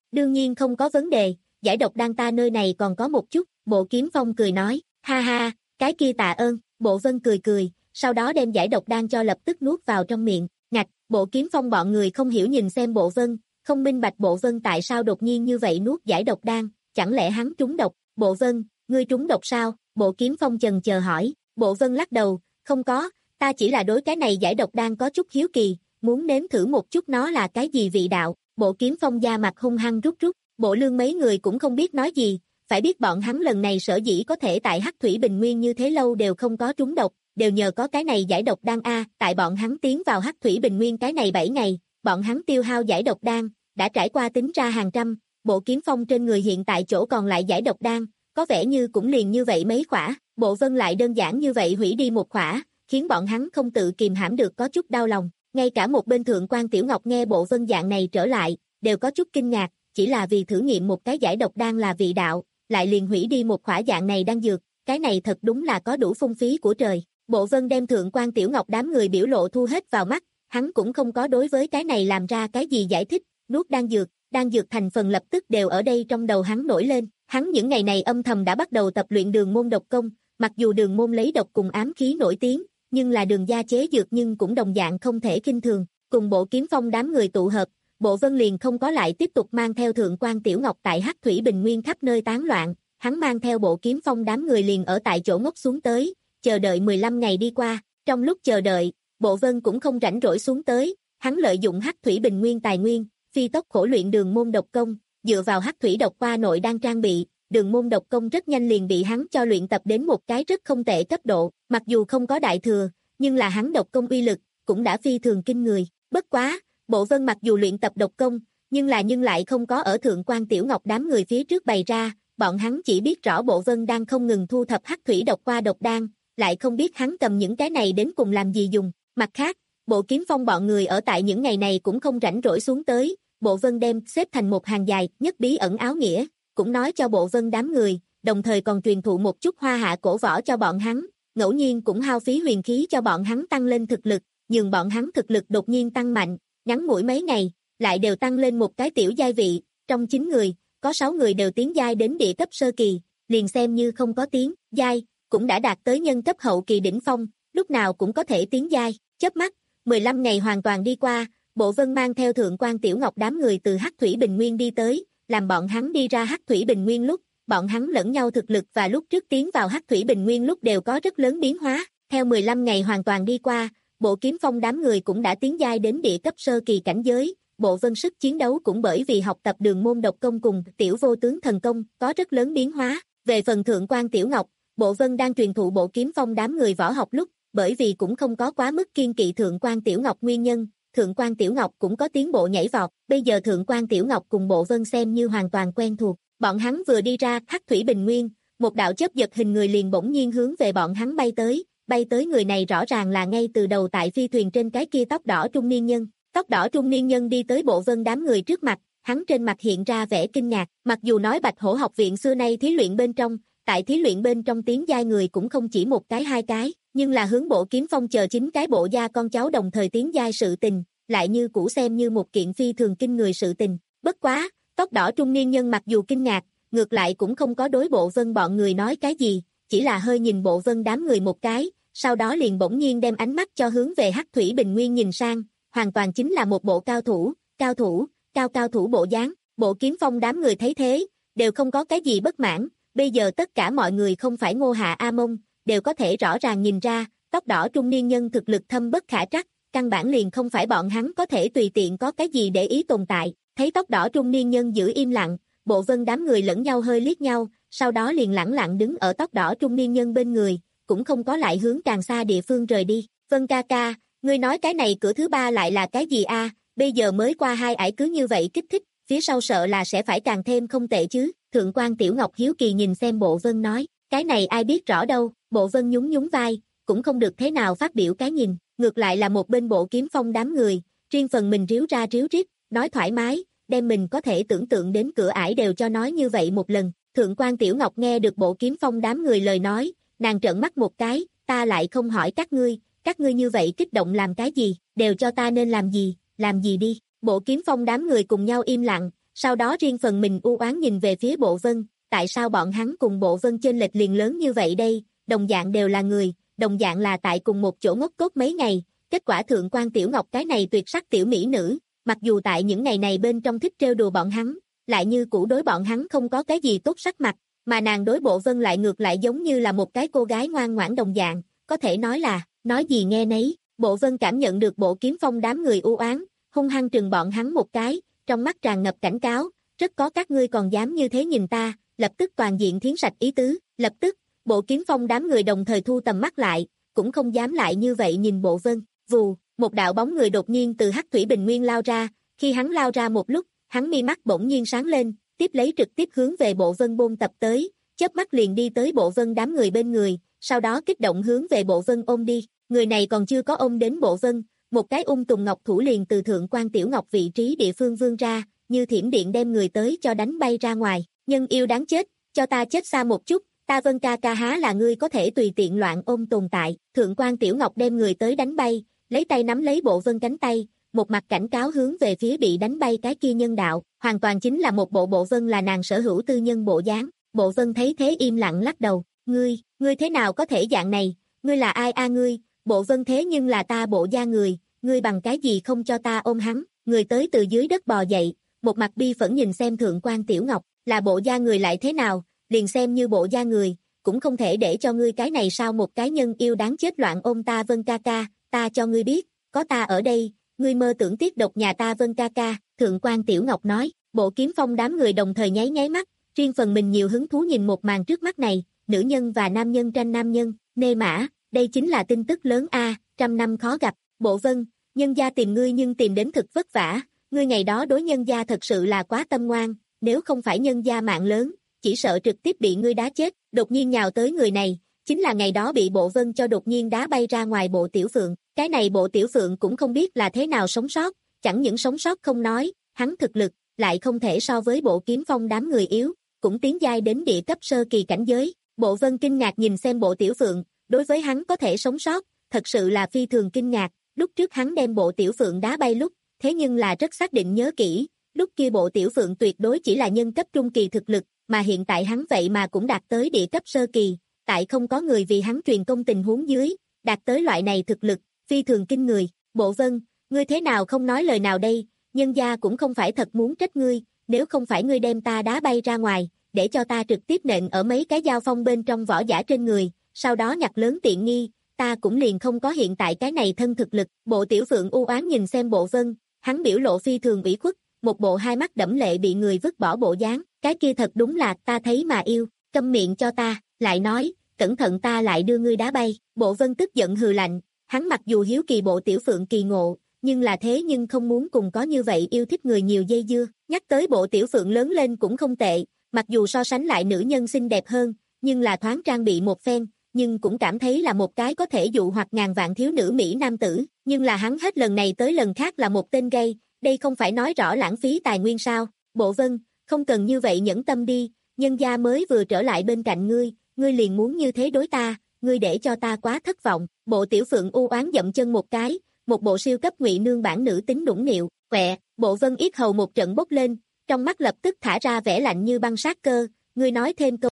Đương nhiên không có vấn đề, giải độc đan ta nơi này còn có một chút, Bộ Kiếm Phong cười nói, ha ha, cái kia tạ ơn, Bộ Vân cười cười, sau đó đem giải độc đan cho lập tức nuốt vào trong miệng, ngạch, Bộ Kiếm Phong bọn người không hiểu nhìn xem Bộ Vân, không minh bạch Bộ Vân tại sao đột nhiên như vậy nuốt giải độc đan, chẳng lẽ hắn trúng độc, Bộ Vân, ngươi trúng độc sao, Bộ Kiếm Phong chần chờ hỏi, Bộ Vân lắc đầu, không có, ta chỉ là đối cái này giải độc đan có chút hiếu kỳ, muốn nếm thử một chút nó là cái gì vị đạo, Bộ Kiếm Phong da mặt hung hăng rút rút, Bộ Lương mấy người cũng không biết nói gì, phải biết bọn hắn lần này sở dĩ có thể tại Hắc Thủy Bình Nguyên như thế lâu đều không có trúng độc, đều nhờ có cái này giải độc đan a, tại bọn hắn tiến vào Hắc Thủy Bình Nguyên cái này bảy ngày, bọn hắn tiêu hao giải độc đan, đã trải qua tính ra hàng trăm, Bộ Kiếm Phong trên người hiện tại chỗ còn lại giải độc đan, có vẻ như cũng liền như vậy mấy khỏa, Bộ Vân lại đơn giản như vậy hủy đi một khỏa, khiến bọn hắn không tự kìm hãm được có chút đau lòng, ngay cả một bên thượng quan Tiểu Ngọc nghe Bộ Vân dạng này trở lại, đều có chút kinh ngạc, chỉ là vì thử nghiệm một cái giải độc đan là vị đạo, lại liền hủy đi một khỏa dạng này đang dược, cái này thật đúng là có đủ phung phí của trời. Bộ Vân đem thượng quan Tiểu Ngọc đám người biểu lộ thu hết vào mắt, hắn cũng không có đối với cái này làm ra cái gì giải thích, nuốt đan dược, đan dược thành phần lập tức đều ở đây trong đầu hắn nổi lên, hắn những ngày này âm thầm đã bắt đầu tập luyện Đường môn độc công, mặc dù Đường môn lấy độc cùng ám khí nổi tiếng, nhưng là Đường gia chế dược nhưng cũng đồng dạng không thể khinh thường, cùng Bộ Kiếm Phong đám người tụ hợp, Bộ Vân liền không có lại tiếp tục mang theo thượng quan Tiểu Ngọc tại Hắc Thủy Bình Nguyên khắp nơi tán loạn, hắn mang theo Bộ Kiếm Phong đám người liền ở tại chỗ ngốc xuống tới, chờ đợi mười lăm ngày đi qua, trong lúc chờ đợi, Bộ Vân cũng không rảnh rỗi xuống tới, hắn lợi dụng Hắc Thủy Bình Nguyên tài nguyên, phi tốc khổ luyện Đường môn độc công, dựa vào Hắc Thủy độc qua nội đang trang bị, Đường môn độc công rất nhanh liền bị hắn cho luyện tập đến một cái rất không tệ cấp độ, mặc dù không có đại thừa, nhưng là hắn độc công uy lực cũng đã phi thường kinh người, bất quá, Bộ Vân mặc dù luyện tập độc công, nhưng là nhưng lại không có ở thượng quan Tiểu Ngọc đám người phía trước bày ra, bọn hắn chỉ biết rõ Bộ Vân đang không ngừng thu thập Hắc Thủy độc qua độc đan, lại không biết hắn cầm những cái này đến cùng làm gì dùng. Mặt khác, Bộ Kiếm Phong bọn người ở tại những ngày này cũng không rảnh rỗi xuống tới, Bộ Vân đem xếp thành một hàng dài, nhất bí ẩn áo nghĩa, cũng nói cho Bộ Vân đám người, đồng thời còn truyền thụ một chút hoa hạ cổ võ cho bọn hắn, ngẫu nhiên cũng hao phí huyền khí cho bọn hắn tăng lên thực lực, nhường bọn hắn thực lực đột nhiên tăng mạnh, ngắn ngủi mấy ngày, lại đều tăng lên một cái tiểu giai vị, trong chín người, có sáu người đều tiến giai đến địa cấp sơ kỳ, liền xem như không có tiến giai, cũng đã đạt tới nhân cấp hậu kỳ đỉnh phong, lúc nào cũng có thể tiến giai, chớp mắt, mười lăm ngày hoàn toàn đi qua, Bộ Vân mang theo thượng quan Tiểu Ngọc đám người từ Hắc Thủy Bình Nguyên đi tới, làm bọn hắn đi ra Hắc Thủy Bình Nguyên lúc, bọn hắn lẫn nhau thực lực và lúc trước tiến vào Hắc Thủy Bình Nguyên lúc đều có rất lớn biến hóa, theo mười lăm ngày hoàn toàn đi qua, Bộ Kiếm Phong đám người cũng đã tiến giai đến địa cấp sơ kỳ cảnh giới, Bộ Vân sức chiến đấu cũng bởi vì học tập Đường môn độc công cùng Tiểu vô tướng thần công, có rất lớn biến hóa. Về phần thượng quan Tiểu Ngọc, Bộ Vân đang truyền thụ Bộ Kiếm Phong đám người võ học lúc, bởi vì cũng không có quá mức kiên kỵ thượng quan Tiểu Ngọc nguyên nhân, thượng quan Tiểu Ngọc cũng có tiến bộ nhảy vọt, bây giờ thượng quan Tiểu Ngọc cùng Bộ Vân xem như hoàn toàn quen thuộc, bọn hắn vừa đi ra Hắc Thủy Bình Nguyên, một đạo chớp giật hình người liền bỗng nhiên hướng về bọn hắn bay tới, bay tới người này rõ ràng là ngay từ đầu tại phi thuyền trên cái kia tóc đỏ trung niên nhân, tóc đỏ trung niên nhân đi tới Bộ Vân đám người trước mặt, hắn trên mặt hiện ra vẻ kinh ngạc, mặc dù nói Bạch Hổ học viện xưa nay thí luyện bên trong, tại thí luyện bên trong tiến giai người cũng không chỉ một cái hai cái, nhưng là hướng Bộ Kiếm Phong chờ chính cái bộ gia con cháu đồng thời tiến giai sự tình, lại như cũ xem như một kiện phi thường kinh người sự tình, bất quá, tóc đỏ trung niên nhân mặc dù kinh ngạc, ngược lại cũng không có đối Bộ Vân bọn người nói cái gì, chỉ là hơi nhìn Bộ Vân đám người một cái, sau đó liền bỗng nhiên đem ánh mắt cho hướng về Hắc Thủy Bình Nguyên nhìn sang, hoàn toàn chính là một bộ cao thủ, cao thủ, cao cao thủ bộ dáng, Bộ Kiếm Phong đám người thấy thế, đều không có cái gì bất mãn, bây giờ tất cả mọi người không phải Ngô Hạ A Mông, đều có thể rõ ràng nhìn ra, tóc đỏ trung niên nhân thực lực thâm bất khả trắc, căn bản liền không phải bọn hắn có thể tùy tiện có cái gì để ý tồn tại, thấy tóc đỏ trung niên nhân giữ im lặng, Bộ Vân đám người lẫn nhau hơi liếc nhau, sau đó liền lẳng lặng đứng ở tóc đỏ trung niên nhân bên người, cũng không có lại hướng càng xa địa phương rời đi. Vân ca ca, ngươi nói cái này cửa thứ ba lại là cái gì a? Bây giờ mới qua hai ải cứ như vậy kích thích, phía sau sợ là sẽ phải càng thêm không tệ chứ. Thượng quan Tiểu Ngọc hiếu kỳ nhìn xem Bộ Vân nói, cái này ai biết rõ đâu. Bộ Vân nhún nhún vai, cũng không được thế nào phát biểu cái nhìn, ngược lại là một bên Bộ Kiếm Phong đám người, riêng phần mình ríu ra ríu rít, nói thoải mái, đem mình có thể tưởng tượng đến cửa ải đều cho nói như vậy một lần. Thượng quan Tiểu Ngọc nghe được Bộ Kiếm Phong đám người lời nói, nàng trợn mắt một cái, ta lại không hỏi các ngươi, các ngươi như vậy kích động làm cái gì, đều cho ta nên làm gì, làm gì đi. Bộ Kiếm Phong đám người cùng nhau im lặng, sau đó riêng phần mình u oán nhìn về phía Bộ Vân, tại sao bọn hắn cùng Bộ Vân chênh lệch liền lớn như vậy đây, đồng dạng đều là người, đồng dạng là tại cùng một chỗ ngốc cốt mấy ngày, kết quả Thượng quan Tiểu Ngọc cái này tuyệt sắc tiểu mỹ nữ, mặc dù tại những ngày này bên trong thích trêu đùa bọn hắn, lại như cũ đối bọn hắn không có cái gì tốt sắc mặt, mà nàng đối Bộ Vân lại ngược lại giống như là một cái cô gái ngoan ngoãn đồng dạng, có thể nói là, nói gì nghe nấy. Bộ Vân cảm nhận được Bộ Kiếm Phong đám người u oán, hung hăng trừng bọn hắn một cái, trong mắt tràn ngập cảnh cáo, rất có các ngươi còn dám như thế nhìn ta, lập tức toàn diện thiến sạch ý tứ, lập tức, Bộ Kiếm Phong đám người đồng thời thu tầm mắt lại, cũng không dám lại như vậy nhìn Bộ Vân. Vù, một đạo bóng người đột nhiên từ hắc thủy bình nguyên lao ra, khi hắn lao ra một lúc, hắn mi mắt bỗng nhiên sáng lên, tiếp lấy trực tiếp hướng về Bộ Vân bôn tập tới, chớp mắt liền đi tới Bộ Vân đám người bên người, sau đó kích động hướng về Bộ Vân ôm đi. Người này còn chưa có ôm đến Bộ Vân, một cái ung tùng ngọc thủ liền từ Thượng quan Tiểu Ngọc vị trí địa phương vươn ra, như thiểm điện đem người tới cho đánh bay ra ngoài. Nhân yêu đáng chết, cho ta chết xa một chút, ta Vân ca ca há là ngươi có thể tùy tiện loạn ôm tồn tại. Thượng quan Tiểu Ngọc đem người tới đánh bay, lấy tay nắm lấy Bộ Vân cánh tay, một mặt cảnh cáo hướng về phía bị đánh bay cái kia nhân đạo, hoàn toàn chính là một bộ Bộ Vân là nàng sở hữu tư nhân bộ dáng. Bộ Vân thấy thế im lặng lắc đầu, ngươi, ngươi thế nào có thể dạng này, ngươi là ai a ngươi, Bộ Vân thế nhưng là ta Bộ gia người, ngươi bằng cái gì không cho ta ôm hắn. Người tới từ dưới đất bò dậy, một mặt bi phẫn nhìn xem Thượng quan Tiểu Ngọc, là Bộ gia người lại thế nào, liền xem như Bộ gia người, cũng không thể để cho ngươi cái này sao một cái nhân yêu đáng chết loạn ôm ta Vân ca ca, ta cho ngươi biết, có ta ở đây, ngươi mơ tưởng tiết độc nhà ta Vân ca ca. Thượng quan Tiểu Ngọc nói. Bộ Kiếm Phong đám người đồng thời nháy nháy mắt, riêng phần mình nhiều hứng thú nhìn một màn trước mắt này, nữ nhân và nam nhân tranh nam nhân, nê mã, đây chính là tin tức lớn a, trăm năm khó gặp. Bộ Vân, nhân gia tìm ngươi nhưng tìm đến thực vất vả, ngươi ngày đó đối nhân gia thật sự là quá tâm ngoan, nếu không phải nhân gia mạng lớn, chỉ sợ trực tiếp bị ngươi đá chết. Đột nhiên nhào tới người này, chính là ngày đó bị Bộ Vân cho đột nhiên đá bay ra ngoài Bộ Tiểu Phượng, cái này Bộ Tiểu Phượng cũng không biết là thế nào sống sót, chẳng những sống sót không nói, hắn thực lực lại không thể so với Bộ Kiếm Phong đám người yếu, cũng tiến giai đến địa cấp sơ kỳ cảnh giới. Bộ Vân kinh ngạc nhìn xem Bộ Tiểu Phượng, đối với hắn có thể sống sót, thật sự là phi thường kinh ngạc. Lúc trước hắn đem Bộ Tiểu Phượng đá bay lúc, thế nhưng là rất xác định nhớ kỹ, lúc kia Bộ Tiểu Phượng tuyệt đối chỉ là nhân cấp trung kỳ thực lực, mà hiện tại hắn vậy mà cũng đạt tới địa cấp sơ kỳ, tại không có người vì hắn truyền công tình huống dưới, đạt tới loại này thực lực, phi thường kinh người. Bộ Vân, ngươi thế nào không nói lời nào đây, nhân gia cũng không phải thật muốn trách ngươi, nếu không phải ngươi đem ta đá bay ra ngoài, để cho ta trực tiếp nện ở mấy cái dao phong bên trong võ giả trên người, sau đó nhặt lớn tiện nghi, ta cũng liền không có hiện tại cái này thân thực lực. Bộ Tiểu Phượng u oán nhìn xem Bộ Vân, hắn biểu lộ phi thường ủy khuất, một bộ hai mắt đẫm lệ bị người vứt bỏ bộ dáng, cái kia thật đúng là ta thấy mà yêu, câm miệng cho ta, lại nói, cẩn thận ta lại đưa ngươi đá bay. Bộ Vân tức giận hừ lạnh, hắn mặc dù hiếu kỳ Bộ Tiểu Phượng kỳ ngộ, nhưng là thế nhưng không muốn cùng có như vậy yêu thích người nhiều dây dưa. Nhắc tới Bộ Tiểu Phượng lớn lên cũng không tệ, mặc dù so sánh lại nữ nhân xinh đẹp hơn, nhưng là thoáng trang bị một phen, nhưng cũng cảm thấy là một cái có thể dụ hoặc ngàn vạn thiếu nữ Mỹ nam tử, nhưng là hắn hết lần này tới lần khác là một tên gay, đây không phải nói rõ lãng phí tài nguyên sao. Bộ Vân, không cần như vậy nhẫn tâm đi, nhân gia mới vừa trở lại bên cạnh ngươi, ngươi liền muốn như thế đối ta, ngươi để cho ta quá thất vọng. Bộ Tiểu Phượng u oán dậm chân một cái, một bộ siêu cấp ngụy nương bản nữ tính đũng nịu, quẹ. Bộ Vân yết hầu một trận bốc lên, trong mắt lập tức thả ra vẻ lạnh như băng sát cơ, ngươi nói thêm câu.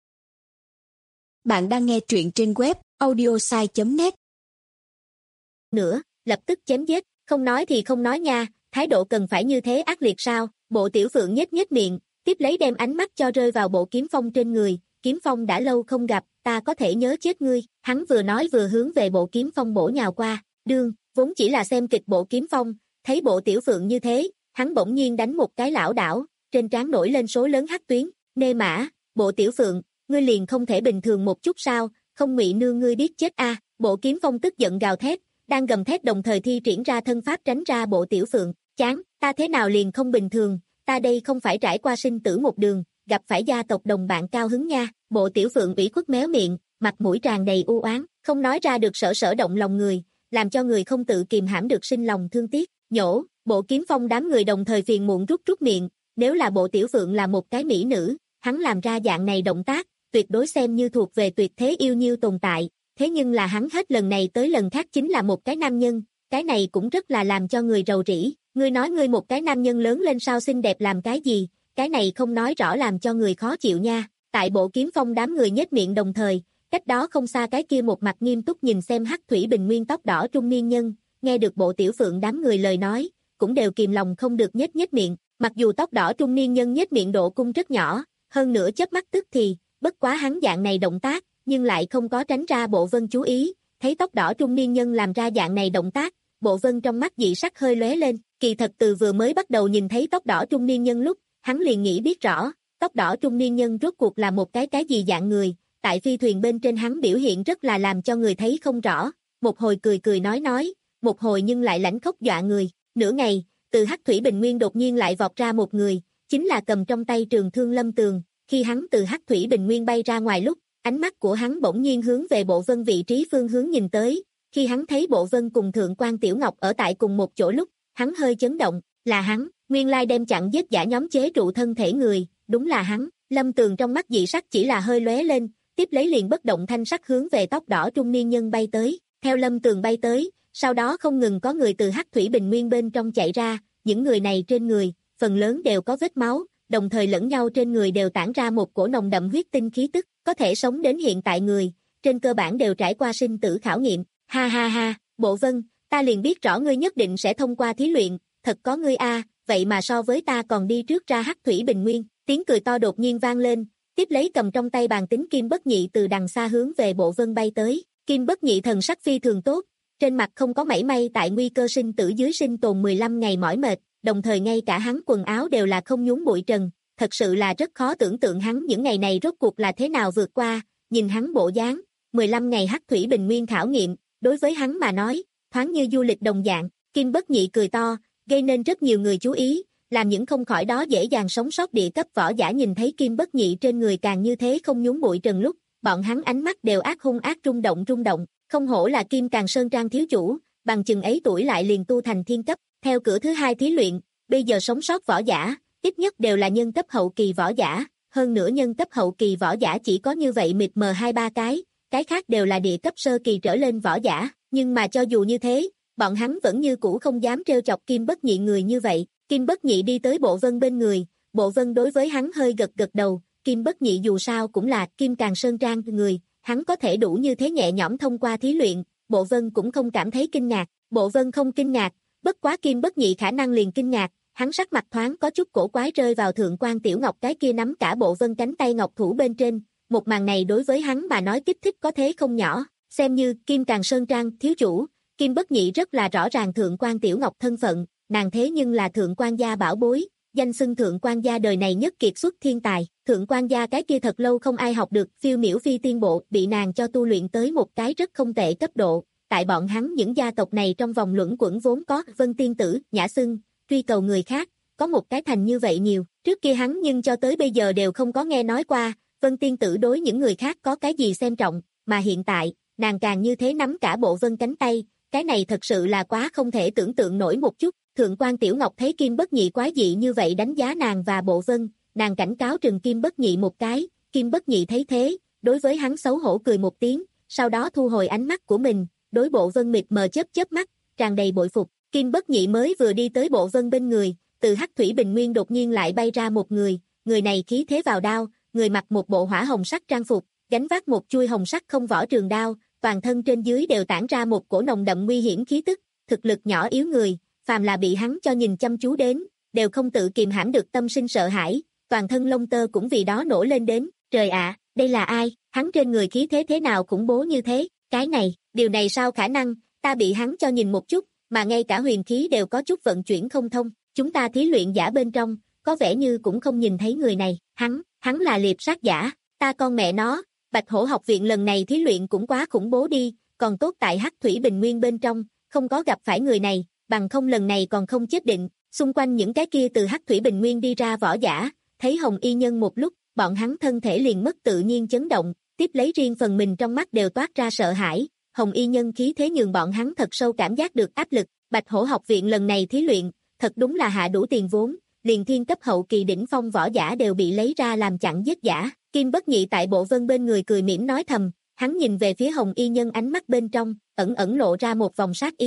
Bạn đang nghe truyện trên web audiosai chấm net. Nữa, lập tức chém giết, không nói thì không nói nha, thái độ cần phải như thế ác liệt sao? Bộ Tiểu Phượng nhếch nhếch miệng, tiếp lấy đem ánh mắt cho rơi vào Bộ Kiếm Phong trên người, Kiếm Phong đã lâu không gặp, ta có thể nhớ chết ngươi. Hắn vừa nói vừa hướng về Bộ Kiếm Phong bổ nhào qua, đương, vốn chỉ là xem kịch Bộ Kiếm Phong, thấy Bộ Tiểu Phượng như thế, hắn bỗng nhiên đánh một cái lảo đảo, trên trán nổi lên số lớn hắc tuyến, nê mã, Bộ Tiểu Phượng, ngươi liền không thể bình thường một chút sao, không ngụy nương ngươi biết chết a. Bộ Kiếm Phong tức giận gào thét, đang gầm thét đồng thời thi triển ra thân pháp tránh ra Bộ Tiểu Phượng, chán, ta thế nào liền không bình thường, ta đây không phải trải qua sinh tử một đường, gặp phải gia tộc đồng bạn cao hứng nha. Bộ Tiểu Phượng ủy khuất méo miệng, mặt mũi tràn đầy u oán, không nói ra được sở sở động lòng người, làm cho người không tự kìm hãm được sinh lòng thương tiếc. Nhổ, Bộ Kiếm Phong đám người đồng thời phiền muộn rút rút miệng, nếu là Bộ Tiểu Phượng là một cái mỹ nữ, hắn làm ra dạng này động tác, tuyệt đối xem như thuộc về tuyệt thế yêu nhiêu tồn tại, thế nhưng là hắn hết lần này tới lần khác chính là một cái nam nhân, cái này cũng rất là làm cho người rầu rĩ, ngươi nói ngươi một cái nam nhân lớn lên sao xinh đẹp làm cái gì, cái này không nói rõ làm cho người khó chịu nha. Tại Bộ Kiếm Phong đám người nhếch miệng đồng thời, cách đó không xa cái kia một mặt nghiêm túc nhìn xem Hắc Thủy Bình Nguyên tóc đỏ trung niên nhân, nghe được Bộ Tiểu Phượng đám người lời nói, cũng đều kìm lòng không được nhếch nhếch miệng, mặc dù tóc đỏ trung niên nhân nhếch miệng độ cung rất nhỏ, hơn nữa chớp mắt tức thì, bất quá hắn dạng này động tác, nhưng lại không có tránh ra Bộ Vân chú ý, thấy tóc đỏ trung niên nhân làm ra dạng này động tác, Bộ Vân trong mắt dị sắc hơi lóe lên, kỳ thật từ vừa mới bắt đầu nhìn thấy tóc đỏ trung niên nhân lúc, hắn liền nghĩ biết rõ, tóc đỏ trung niên nhân rốt cuộc là một cái cái gì dạng người, tại phi thuyền bên trên hắn biểu hiện rất là làm cho người thấy không rõ, một hồi cười cười nói nói, một hồi nhưng lại lãnh khốc dọa người, nửa ngày, từ Hắc Thủy Bình Nguyên đột nhiên lại vọt ra một người, chính là cầm trong tay trường thương Lâm Tường, khi hắn từ Hắc Thủy Bình Nguyên bay ra ngoài lúc, ánh mắt của hắn bỗng nhiên hướng về Bộ Vân vị trí phương hướng nhìn tới, khi hắn thấy Bộ Vân cùng Thượng quan Tiểu Ngọc ở tại cùng một chỗ lúc, hắn hơi chấn động, là hắn, nguyên lai đem chặn giết giả nhóm chế trụ thân thể người, đúng là hắn, Lâm Tường trong mắt dị sắc chỉ là hơi lóe lên, tiếp lấy liền bất động thanh sắc hướng về tóc đỏ trung niên nhân bay tới, theo Lâm Tường bay tới, sau đó không ngừng có người từ Hắc Thủy Bình Nguyên bên trong chạy ra, những người này trên người, phần lớn đều có vết máu, đồng thời lẫn nhau trên người đều tản ra một cổ nồng đậm huyết tinh khí tức, có thể sống đến hiện tại người, trên cơ bản đều trải qua sinh tử khảo nghiệm, ha ha ha, Bộ Vân, ta liền biết rõ ngươi nhất định sẽ thông qua thí luyện, thật có ngươi a, vậy mà so với ta còn đi trước ra Hắc Thủy Bình Nguyên, tiếng cười to đột nhiên vang lên, tiếp lấy cầm trong tay bàn tính Kim Bất Nhị từ đằng xa hướng về Bộ Vân bay tới, Kim Bất Nhị thần sắc phi thường tốt, trên mặt không có mảy may tại nguy cơ sinh tử dưới sinh tồn mười lăm ngày mỏi mệt, đồng thời ngay cả hắn quần áo đều là không nhúng bụi trần, thật sự là rất khó tưởng tượng hắn những ngày này rốt cuộc là thế nào vượt qua, nhìn hắn bộ dáng, mười lăm ngày Hắc Thủy Bình Nguyên khảo nghiệm, đối với hắn mà nói, thoáng như du lịch đồng dạng, Kim Bất Nhị cười to, gây nên rất nhiều người chú ý, làm những không khỏi đó dễ dàng sống sót địa cấp võ giả nhìn thấy Kim Bất Nhị trên người càng như thế không nhúng bụi trần lúc, bọn hắn ánh mắt đều ác hung ác rung động rung động, không hổ là Kim Càn Sơn Trang thiếu chủ, bằng chừng ấy tuổi lại liền tu thành thiên cấp, theo cửa thứ hai thí luyện, bây giờ sống sót võ giả, ít nhất đều là nhân cấp hậu kỳ võ giả, hơn nữa nhân cấp hậu kỳ võ giả chỉ có như vậy mịt mờ hai ba cái, cái khác đều là địa cấp sơ kỳ trở lên võ giả, nhưng mà cho dù như thế, bọn hắn vẫn như cũ không dám trêu chọc Kim Bất Nhị người như vậy, Kim Bất Nhị đi tới Bộ Vân bên người, Bộ Vân đối với hắn hơi gật gật đầu, Kim Bất Nhị dù sao cũng là Kim Càn Sơn Trang người, hắn có thể đủ như thế nhẹ nhõm thông qua thí luyện, Bộ Vân cũng không cảm thấy kinh ngạc, Bộ Vân không kinh ngạc, bất quá Kim Bất Nhị khả năng liền kinh ngạc, hắn sắc mặt thoáng có chút cổ quái rơi vào Thượng quan Tiểu Ngọc cái kia nắm cả Bộ Vân cánh tay ngọc thủ bên trên, một màn này đối với hắn mà nói kích thích có thế không nhỏ, xem như Kim Càn Sơn Trang thiếu chủ, Kim Bất Nhị rất là rõ ràng Thượng quan Tiểu Ngọc thân phận, nàng thế nhưng là Thượng quan gia bảo bối, danh xưng Thượng quan gia đời này nhất kiệt xuất thiên tài, Thượng quan gia cái kia thật lâu không ai học được phiêu miểu phi tiên bộ bị nàng cho tu luyện tới một cái rất không tệ cấp độ, tại bọn hắn những gia tộc này trong vòng luẩn quẩn vốn có Vân Tiên Tử, Nhã Xưng, truy cầu người khác, có một cái thành như vậy nhiều, trước kia hắn nhưng cho tới bây giờ đều không có nghe nói qua, Vân Tiên Tử đối những người khác có cái gì xem trọng, mà hiện tại, nàng càng như thế nắm cả Bộ Vân cánh tay, cái này thật sự là quá không thể tưởng tượng nổi một chút, Thượng quan Tiểu Ngọc thấy Kim Bất Nhị quái dị như vậy đánh giá nàng và Bộ Vân, nàng cảnh cáo trừng Kim Bất Nhị một cái, Kim Bất Nhị thấy thế, đối với hắn xấu hổ cười một tiếng, sau đó thu hồi ánh mắt của mình, đối Bộ Vân mịt mờ chớp chớp mắt, tràn đầy bội phục, Kim Bất Nhị mới vừa đi tới Bộ Vân bên người, từ Hắc Thủy Bình Nguyên đột nhiên lại bay ra một người, người này khí thế vào đao, người mặc một bộ hỏa hồng sắc trang phục, gánh vác một chuôi hồng sắc không vỏ trường đao, toàn thân trên dưới đều tản ra một cổ nồng đậm nguy hiểm khí tức, thực lực nhỏ yếu người, phàm là bị hắn cho nhìn chăm chú đến, đều không tự kiềm hãm được tâm sinh sợ hãi, toàn thân lông tơ cũng vì đó nổi lên đến, trời ạ, đây là ai, hắn trên người khí thế thế nào khủng bố như thế, cái này, điều này sao khả năng, ta bị hắn cho nhìn một chút, mà ngay cả huyền khí đều có chút vận chuyển không thông, chúng ta thí luyện giả bên trong, có vẻ như cũng không nhìn thấy người này, hắn, hắn là liệp sát giả, ta con mẹ nó, Bạch Hổ học viện lần này thí luyện cũng quá khủng bố đi, còn tốt tại Hắc Thủy Bình Nguyên bên trong, không có gặp phải người này, bằng không lần này còn không chết định, xung quanh những cái kia từ Hắc Thủy Bình Nguyên đi ra võ giả, thấy Hồng Y Nhân một lúc, bọn hắn thân thể liền mất tự nhiên chấn động, tiếp lấy riêng phần mình trong mắt đều toát ra sợ hãi, Hồng Y Nhân khí thế nhường bọn hắn thật sâu cảm giác được áp lực, Bạch Hổ học viện lần này thí luyện, thật đúng là hạ đủ tiền vốn, liền thiên cấp hậu kỳ đỉnh phong võ giả đều bị lấy ra làm chặn giết giả. Kim Bất Nhị tại Bộ Vân bên người cười mỉm nói thầm, hắn nhìn về phía Hồng Y Nhân ánh mắt bên trong, ẩn ẩn lộ ra một vòng sát ý,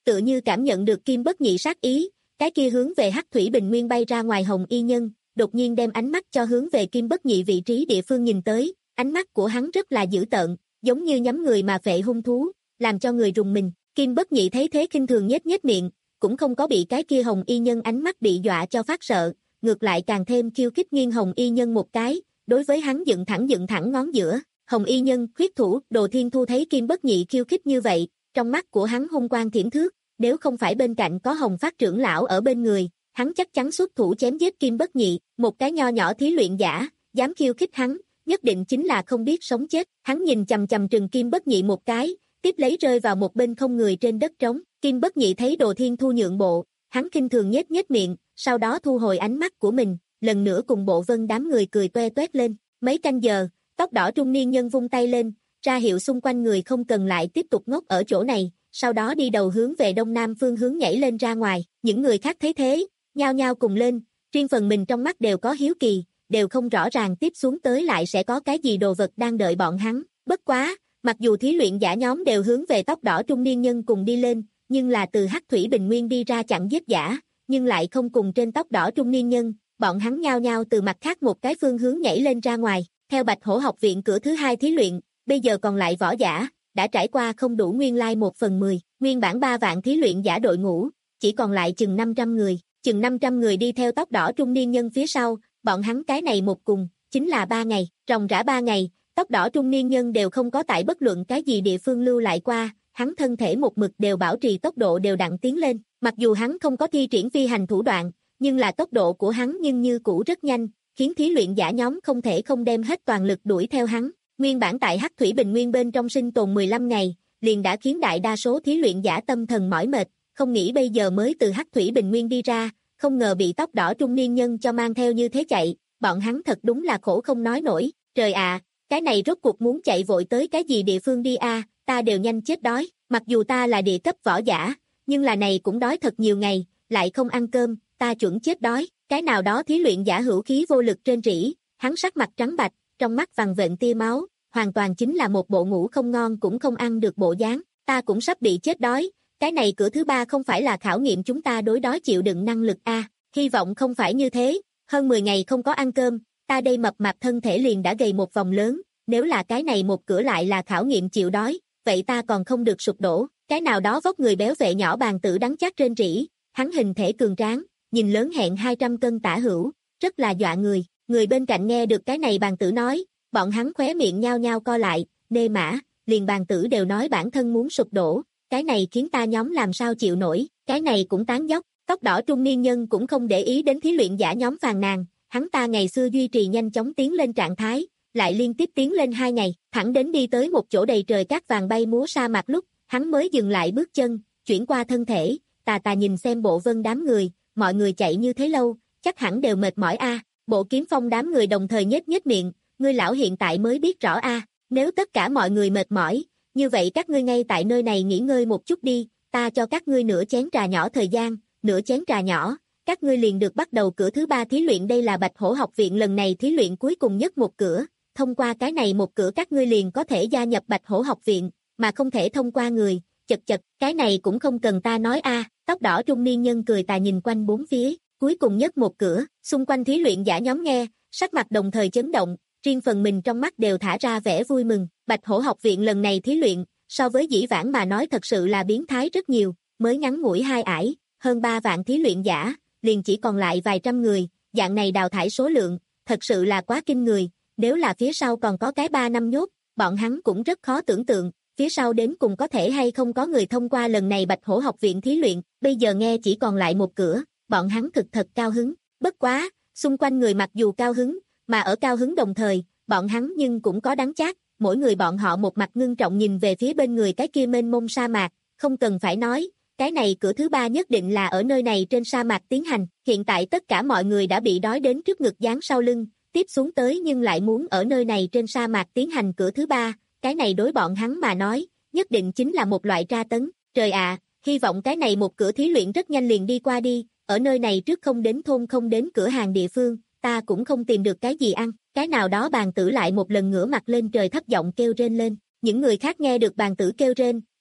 Tựa như cảm nhận được Kim Bất Nhị sát ý, cái kia hướng về Hắc Thủy Bình Nguyên bay ra ngoài hồng y nhân, đột nhiên đem ánh mắt cho hướng về Kim Bất Nhị vị trí địa phương nhìn tới, ánh mắt của hắn rất là dữ tợn, giống như nhắm người mà phệ hung thú, làm cho người rùng mình. Kim Bất Nhị thấy thế khinh thường nhếch nhếch miệng, cũng không có bị cái kia hồng y nhân ánh mắt bị dọa cho phát sợ, ngược lại càng thêm khiêu khích nghiêng hồng y nhân một cái, đối với hắn dựng thẳng dựng thẳng ngón giữa. Hồng y nhân, khuyết thủ, Đồ Thiên Thu thấy Kim Bất Nhị khiêu khích như vậy, trong mắt của hắn hung quang thiểm thước, nếu không phải bên cạnh có Hồng Phát trưởng lão ở bên người, hắn chắc chắn xuất thủ chém giết Kim Bất Nhị, một cái nho nhỏ thí luyện giả, dám khiêu khích hắn, nhất định chính là không biết sống chết. Hắn nhìn chằm chằm trừng Kim Bất Nhị một cái, tiếp lấy rơi vào một bên không người trên đất trống. Kim Bất Nhị thấy Đồ Thiên Thu nhượng bộ, hắn khinh thường nhếch nhếch miệng, sau đó thu hồi ánh mắt của mình, lần nữa cùng Bộ Vân đám người cười toe toét lên. Mấy canh giờ, tóc đỏ trung niên nhân vung tay lên, ra hiệu xung quanh người không cần lại tiếp tục ngốc ở chỗ này, sau đó đi đầu hướng về đông nam phương hướng nhảy lên ra ngoài. Những người khác thấy thế, nhao nhao cùng lên, riêng phần mình trong mắt đều có hiếu kỳ, đều không rõ ràng tiếp xuống tới lại sẽ có cái gì đồ vật đang đợi bọn hắn. Bất quá, mặc dù thí luyện giả nhóm đều hướng về tóc đỏ trung niên nhân cùng đi lên, nhưng là từ Hắc Thủy Bình Nguyên đi ra chặn giết giả, nhưng lại không cùng trên tóc đỏ trung niên nhân, bọn hắn nhao nhao từ mặt khác một cái phương hướng nhảy lên ra ngoài. Theo Bạch Hổ học viện cửa thứ hai thí luyện, bây giờ còn lại võ giả, đã trải qua không đủ nguyên lai một phần mười, nguyên bản ba vạn thí luyện giả đội ngũ, chỉ còn lại chừng năm trăm người, chừng năm trăm người đi theo tóc đỏ trung niên nhân phía sau, bọn hắn cái này một cùng, chính là ba ngày, ròng rã ba ngày, tóc đỏ trung niên nhân đều không có tại bất luận cái gì địa phương lưu lại qua, hắn thân thể một mực đều bảo trì tốc độ đều đặn tiến lên, mặc dù hắn không có thi triển phi hành thủ đoạn, nhưng là tốc độ của hắn nhưng như cũ rất nhanh, khiến thí luyện giả nhóm không thể không đem hết toàn lực đuổi theo hắn. Nguyên bản tại Hắc Thủy Bình Nguyên bên trong sinh tồn mười lăm ngày, liền đã khiến đại đa số thí luyện giả tâm thần mỏi mệt, không nghĩ bây giờ mới từ Hắc Thủy Bình Nguyên đi ra, không ngờ bị tóc đỏ trung niên nhân cho mang theo như thế chạy, bọn hắn thật đúng là khổ không nói nổi. Trời ạ, cái này rốt cuộc muốn chạy vội tới cái gì địa phương đi a, ta đều nhanh chết đói, mặc dù ta là địa cấp võ giả, nhưng là này cũng đói thật nhiều ngày, lại không ăn cơm, ta chuẩn chết đói. Cái nào đó thí luyện giả hữu khí vô lực trên rỉ, hắn sắc mặt trắng bạch, trong mắt vằn vện tia máu, hoàn toàn chính là một bộ ngủ không ngon cũng không ăn được bộ dáng. Ta cũng sắp bị chết đói, cái này cửa thứ ba không phải là khảo nghiệm chúng ta đối đói chịu đựng năng lực a, à, hy vọng không phải như thế, hơn mười ngày không có ăn cơm, ta đây mập mạp thân thể liền đã gầy một vòng lớn, nếu là cái này một cửa lại là khảo nghiệm chịu đói, vậy ta còn không được sụp đổ. Cái nào đó vóc người béo vệ nhỏ bàn tử đắng chát trên rỉ, hắn hình thể cường tráng, nhìn lớn hẹn hai trăm cân tả hữu, rất là dọa người. Người bên cạnh nghe được cái này bàn tử nói, bọn hắn khóe miệng nhao nhao co lại, nê mã, liền bàn tử đều nói bản thân muốn sụp đổ, cái này khiến ta nhóm làm sao chịu nổi, cái này cũng tán dóc. Tóc đỏ trung niên nhân cũng không để ý đến thí luyện giả nhóm phàn nàn, hắn ta ngày xưa duy trì nhanh chóng tiến lên trạng thái, lại liên tiếp tiến lên hai ngày, thẳng đến đi tới một chỗ đầy trời cát vàng bay múa sa mạc lúc, hắn mới dừng lại bước chân, chuyển qua thân thể, tà tà nhìn xem Bộ Vân đám người, mọi người chạy như thế lâu, chắc hẳn đều mệt mỏi a. Bộ Kiếm Phong đám người đồng thời nhếch nhếch miệng, ngươi lão hiện tại mới biết rõ a, nếu tất cả mọi người mệt mỏi, như vậy các ngươi ngay tại nơi này nghỉ ngơi một chút đi, ta cho các ngươi nửa chén trà nhỏ thời gian, nửa chén trà nhỏ, các ngươi liền được bắt đầu cửa thứ ba thí luyện. Đây là Bạch Hổ học viện lần này thí luyện cuối cùng nhất một cửa, thông qua cái này một cửa các ngươi liền có thể gia nhập Bạch Hổ học viện, mà không thể thông qua người, chật chật, cái này cũng không cần ta nói a. Tóc đỏ trung niên nhân cười tà nhìn quanh bốn phía, cuối cùng nhất một cửa, xung quanh thí luyện giả nhóm nghe, sắc mặt đồng thời chấn động, riêng phần mình trong mắt đều thả ra vẻ vui mừng. Bạch Hổ học viện lần này thí luyện, so với dĩ vãng mà nói thật sự là biến thái rất nhiều, mới ngắn ngủi hai ải, hơn ba vạn thí luyện giả, liền chỉ còn lại vài trăm người, dạng này đào thải số lượng, thật sự là quá kinh người, nếu là phía sau còn có cái ba năm nhốt, bọn hắn cũng rất khó tưởng tượng, phía sau đến cùng có thể hay không có người thông qua lần này Bạch Hổ học viện thí luyện. Bây giờ nghe chỉ còn lại một cửa, bọn hắn thực thật cao hứng, bất quá, xung quanh người mặc dù cao hứng, mà ở cao hứng đồng thời, bọn hắn nhưng cũng có đắng chát, mỗi người bọn họ một mặt ngưng trọng nhìn về phía bên người cái kia mênh mông sa mạc, không cần phải nói, cái này cửa thứ ba nhất định là ở nơi này trên sa mạc tiến hành. Hiện tại tất cả mọi người đã bị đói đến trước ngực dán sau lưng, tiếp xuống tới nhưng lại muốn ở nơi này trên sa mạc tiến hành cửa thứ ba, cái này đối bọn hắn mà nói, nhất định chính là một loại tra tấn. Trời ạ, hy vọng cái này một cửa thí luyện rất nhanh liền đi qua đi, ở nơi này trước không đến thôn không đến cửa hàng địa phương, ta cũng không tìm được cái gì ăn. Cái nào đó bàn tử lại một lần ngửa mặt lên trời thấp giọng kêu rên lên. Những người khác nghe được bàn tử kêu rên,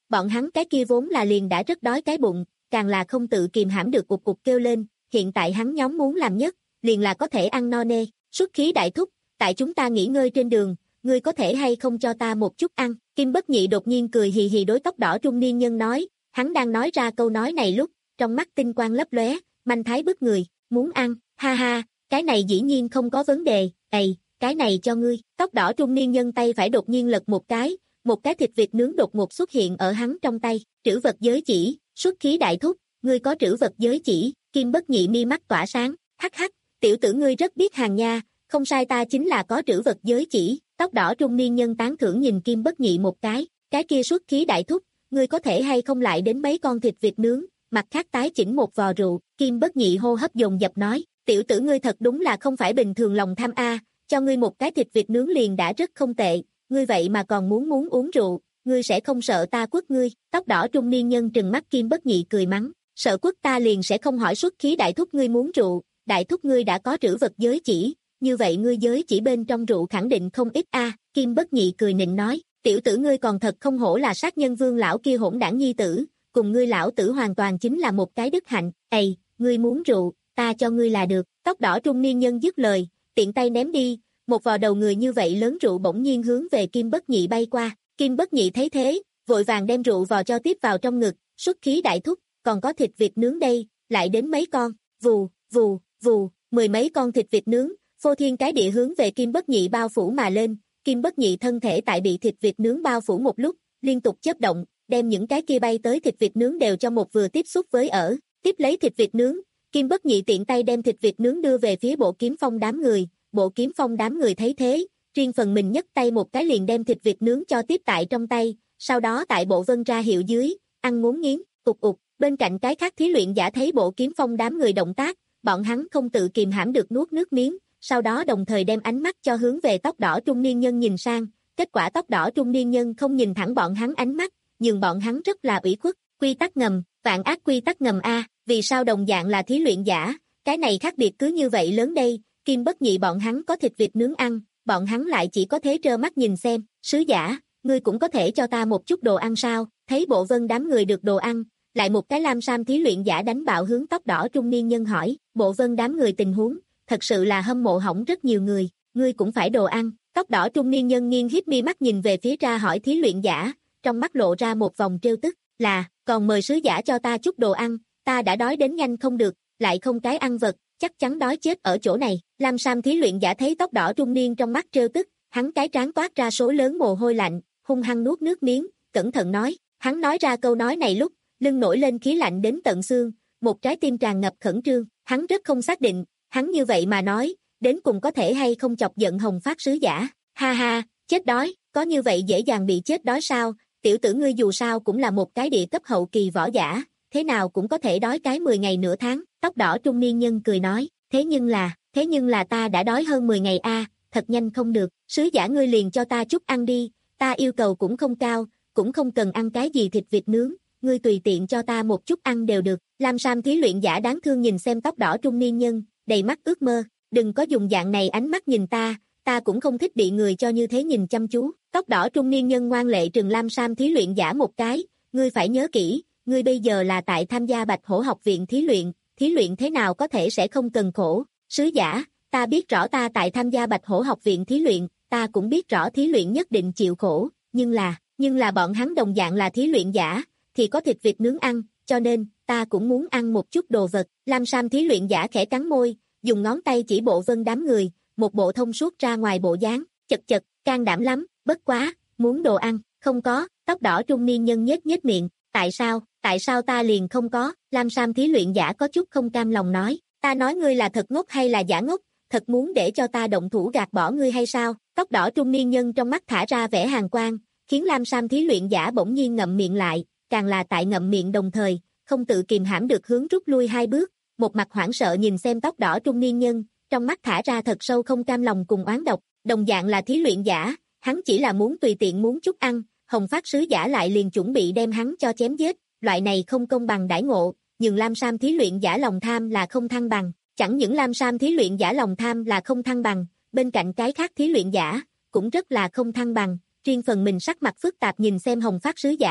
bọn hắn cái kia vốn là liền đã rất đói cái bụng, càng là không tự kìm hãm được cục cục kêu lên, hiện tại hắn nhóm muốn làm nhất, liền là có thể ăn no nê, xuất khí đại thúc, tại chúng ta nghỉ ngơi trên đường, ngươi có thể hay không cho ta một chút ăn, Kim Bất Nhị đột nhiên cười hì hì đối tóc đỏ trung niên nhân nói, hắn đang nói ra câu nói này lúc, trong mắt tinh quang lấp lóe, manh thái bức người, muốn ăn, ha ha, cái này dĩ nhiên không có vấn đề, ầy, cái này cho ngươi, tóc đỏ trung niên nhân tay phải đột nhiên lật một cái, một cái thịt vịt nướng đột ngột xuất hiện ở hắn trong tay, trữ vật giới chỉ, xuất khí đại thúc, ngươi có trữ vật giới chỉ, Kim Bất Nhị mi mắt tỏa sáng, hắc hắc, tiểu tử ngươi rất biết hàng nha, không sai ta chính là có trữ vật giới chỉ, tóc đỏ trung niên nhân tán thưởng nhìn Kim Bất Nhị một cái, cái kia xuất khí đại thúc, ngươi có thể hay không lại đến mấy con thịt vịt nướng, mặt khác tái chỉnh một vò rượu, Kim Bất Nhị hô hấp dồn dập nói, tiểu tử ngươi thật đúng là không phải bình thường lòng tham a, cho ngươi một cái thịt vịt nướng liền đã rất không tệ, ngươi vậy mà còn muốn muốn uống rượu, ngươi sẽ không sợ ta quất ngươi, tóc đỏ trung niên nhân trừng mắt Kim Bất Nhị cười mắng, sợ quất ta liền sẽ không hỏi xuất khí đại thúc ngươi muốn rượu, đại thúc ngươi đã có trữ vật giới chỉ, như vậy ngươi giới chỉ bên trong rượu khẳng định không ít a, Kim Bất Nhị cười nịnh nói, tiểu tử ngươi còn thật không hổ là sát nhân vương lão kia hỗn đảng nhi tử, cùng ngươi lão tử hoàn toàn chính là một cái đức hạnh, ầy, ngươi muốn rượu, ta cho ngươi là được, tóc đỏ trung niên nhân dứt lời, tiện tay ném đi, một vò đầu người như vậy lớn rượu bỗng nhiên hướng về Kim Bất Nhị bay qua, Kim Bất Nhị thấy thế, vội vàng đem rượu vò cho tiếp vào trong ngực, xuất khí đại thúc, còn có thịt vịt nướng đây, lại đến mấy con, vù, vù, vù, mười mấy con thịt vịt nướng, phô thiên cái địa hướng về Kim Bất Nhị bao phủ mà lên, Kim Bất Nhị thân thể tại bị thịt vịt nướng bao phủ một lúc, liên tục chớp động, đem những cái kia bay tới thịt vịt nướng đều cho một vừa tiếp xúc với ở, tiếp lấy thịt vịt nướng, Kim Bất Nhị tiện tay đem thịt vịt nướng đưa về phía Bộ Kiếm Phong đám người, Bộ Kiếm Phong đám người thấy thế, riêng phần mình nhấc tay một cái liền đem thịt vịt nướng cho tiếp tại trong tay, sau đó tại Bộ Vân ra hiệu dưới, ăn muốn nghiến, ục ục, bên cạnh cái khác thí luyện giả thấy Bộ Kiếm Phong đám người động tác, bọn hắn không tự kìm hãm được nuốt nước miếng, sau đó đồng thời đem ánh mắt cho hướng về tóc đỏ trung niên nhân nhìn sang, kết quả tóc đỏ trung niên nhân không nhìn thẳng bọn hắn ánh mắt, nhưng bọn hắn rất là ủy khuất, quy tắc ngầm, vạn ác quy tắc ngầm a, vì sao đồng dạng là thí luyện giả, cái này khác biệt cứ như vậy lớn đây, Kim Bất Nhị bọn hắn có thịt vịt nướng ăn, bọn hắn lại chỉ có thế trơ mắt nhìn xem, sứ giả, ngươi cũng có thể cho ta một chút đồ ăn sao, thấy Bộ Vân đám người được đồ ăn, lại một cái lam sam thí luyện giả đánh bạo hướng tóc đỏ trung niên nhân hỏi, Bộ Vân đám người tình huống, thật sự là hâm mộ hỏng rất nhiều người, ngươi cũng phải đồ ăn, tóc đỏ trung niên nhân nghiêng hiếp mi mắt nhìn về phía ra hỏi thí luyện giả, trong mắt lộ ra một vòng trêu tức, là, còn mời sứ giả cho ta chút đồ ăn, ta đã đói đến nhanh không được, lại không cái ăn vật, chắc chắn đói chết ở chỗ này, lam sam thí luyện giả thấy tóc đỏ trung niên trong mắt trêu tức, hắn cái trán toát ra số lớn mồ hôi lạnh, hung hăng nuốt nước miếng, cẩn thận nói, hắn nói ra câu nói này lúc, lưng nổi lên khí lạnh đến tận xương, một trái tim tràn ngập khẩn trương, hắn rất không xác định, hắn như vậy mà nói, đến cùng có thể hay không chọc giận Hồng Phát sứ giả, ha ha, chết đói, có như vậy dễ dàng bị chết đói sao, tiểu tử ngươi dù sao cũng là một cái địa cấp hậu kỳ võ giả, thế nào cũng có thể đói cái mười ngày nửa tháng, tóc đỏ trung niên nhân cười nói, thế nhưng là, thế nhưng là ta đã đói hơn mười ngày a, thật nhanh không được, sứ giả ngươi liền cho ta chút ăn đi, ta yêu cầu cũng không cao, cũng không cần ăn cái gì thịt vịt nướng, ngươi tùy tiện cho ta một chút ăn đều được, lam sam thí luyện giả đáng thương nhìn xem tóc đỏ trung niên nhân, đầy mắt ước mơ, đừng có dùng dạng này ánh mắt nhìn ta, ta cũng không thích bị người cho như thế nhìn chăm chú, tóc đỏ trung niên nhân ngoan lệ trừng lam sam thí luyện giả một cái, ngươi phải nhớ kỹ, ngươi bây giờ là tại tham gia Bạch Hổ học viện thí luyện, thí luyện thế nào có thể sẽ không cần khổ, sứ giả, ta biết rõ ta tại tham gia Bạch Hổ học viện thí luyện, ta cũng biết rõ thí luyện nhất định chịu khổ, nhưng là, nhưng là bọn hắn đồng dạng là thí luyện giả, thì có thịt vịt nướng ăn, cho nên, ta cũng muốn ăn một chút đồ vật, lam sam thí luyện giả khẽ cắn môi, dùng ngón tay chỉ Bộ Vân đám người, một bộ thông suốt ra ngoài bộ dáng, chật chật, can đảm lắm, bất quá, muốn đồ ăn, không có, tóc đỏ trung niên nhân nhếch nhếch miệng, tại sao, tại sao ta liền không có, lam sam thí luyện giả có chút không cam lòng nói, ta nói ngươi là thật ngốc hay là giả ngốc, thật muốn để cho ta động thủ gạt bỏ ngươi hay sao, tóc đỏ trung niên nhân trong mắt thả ra vẻ hàn quang, khiến lam sam thí luyện giả bỗng nhiên ngậm miệng lại, càng là tại ngậm miệng đồng thời, không tự kìm hãm được hướng rút lui hai bước, một mặt hoảng sợ nhìn xem tóc đỏ trung niên nhân, trong mắt thả ra thật sâu không cam lòng cùng oán độc, đồng dạng là thí luyện giả, hắn chỉ là muốn tùy tiện muốn chút ăn, Hồng Phát sứ giả lại liền chuẩn bị đem hắn cho chém giết, loại này không công bằng đãi ngộ, nhưng lam sam thí luyện giả lòng tham là không thăng bằng, chẳng những lam sam thí luyện giả lòng tham là không thăng bằng, bên cạnh cái khác thí luyện giả cũng rất là không thăng bằng, riêng phần mình sắc mặt phức tạp nhìn xem Hồng Phát sứ giả,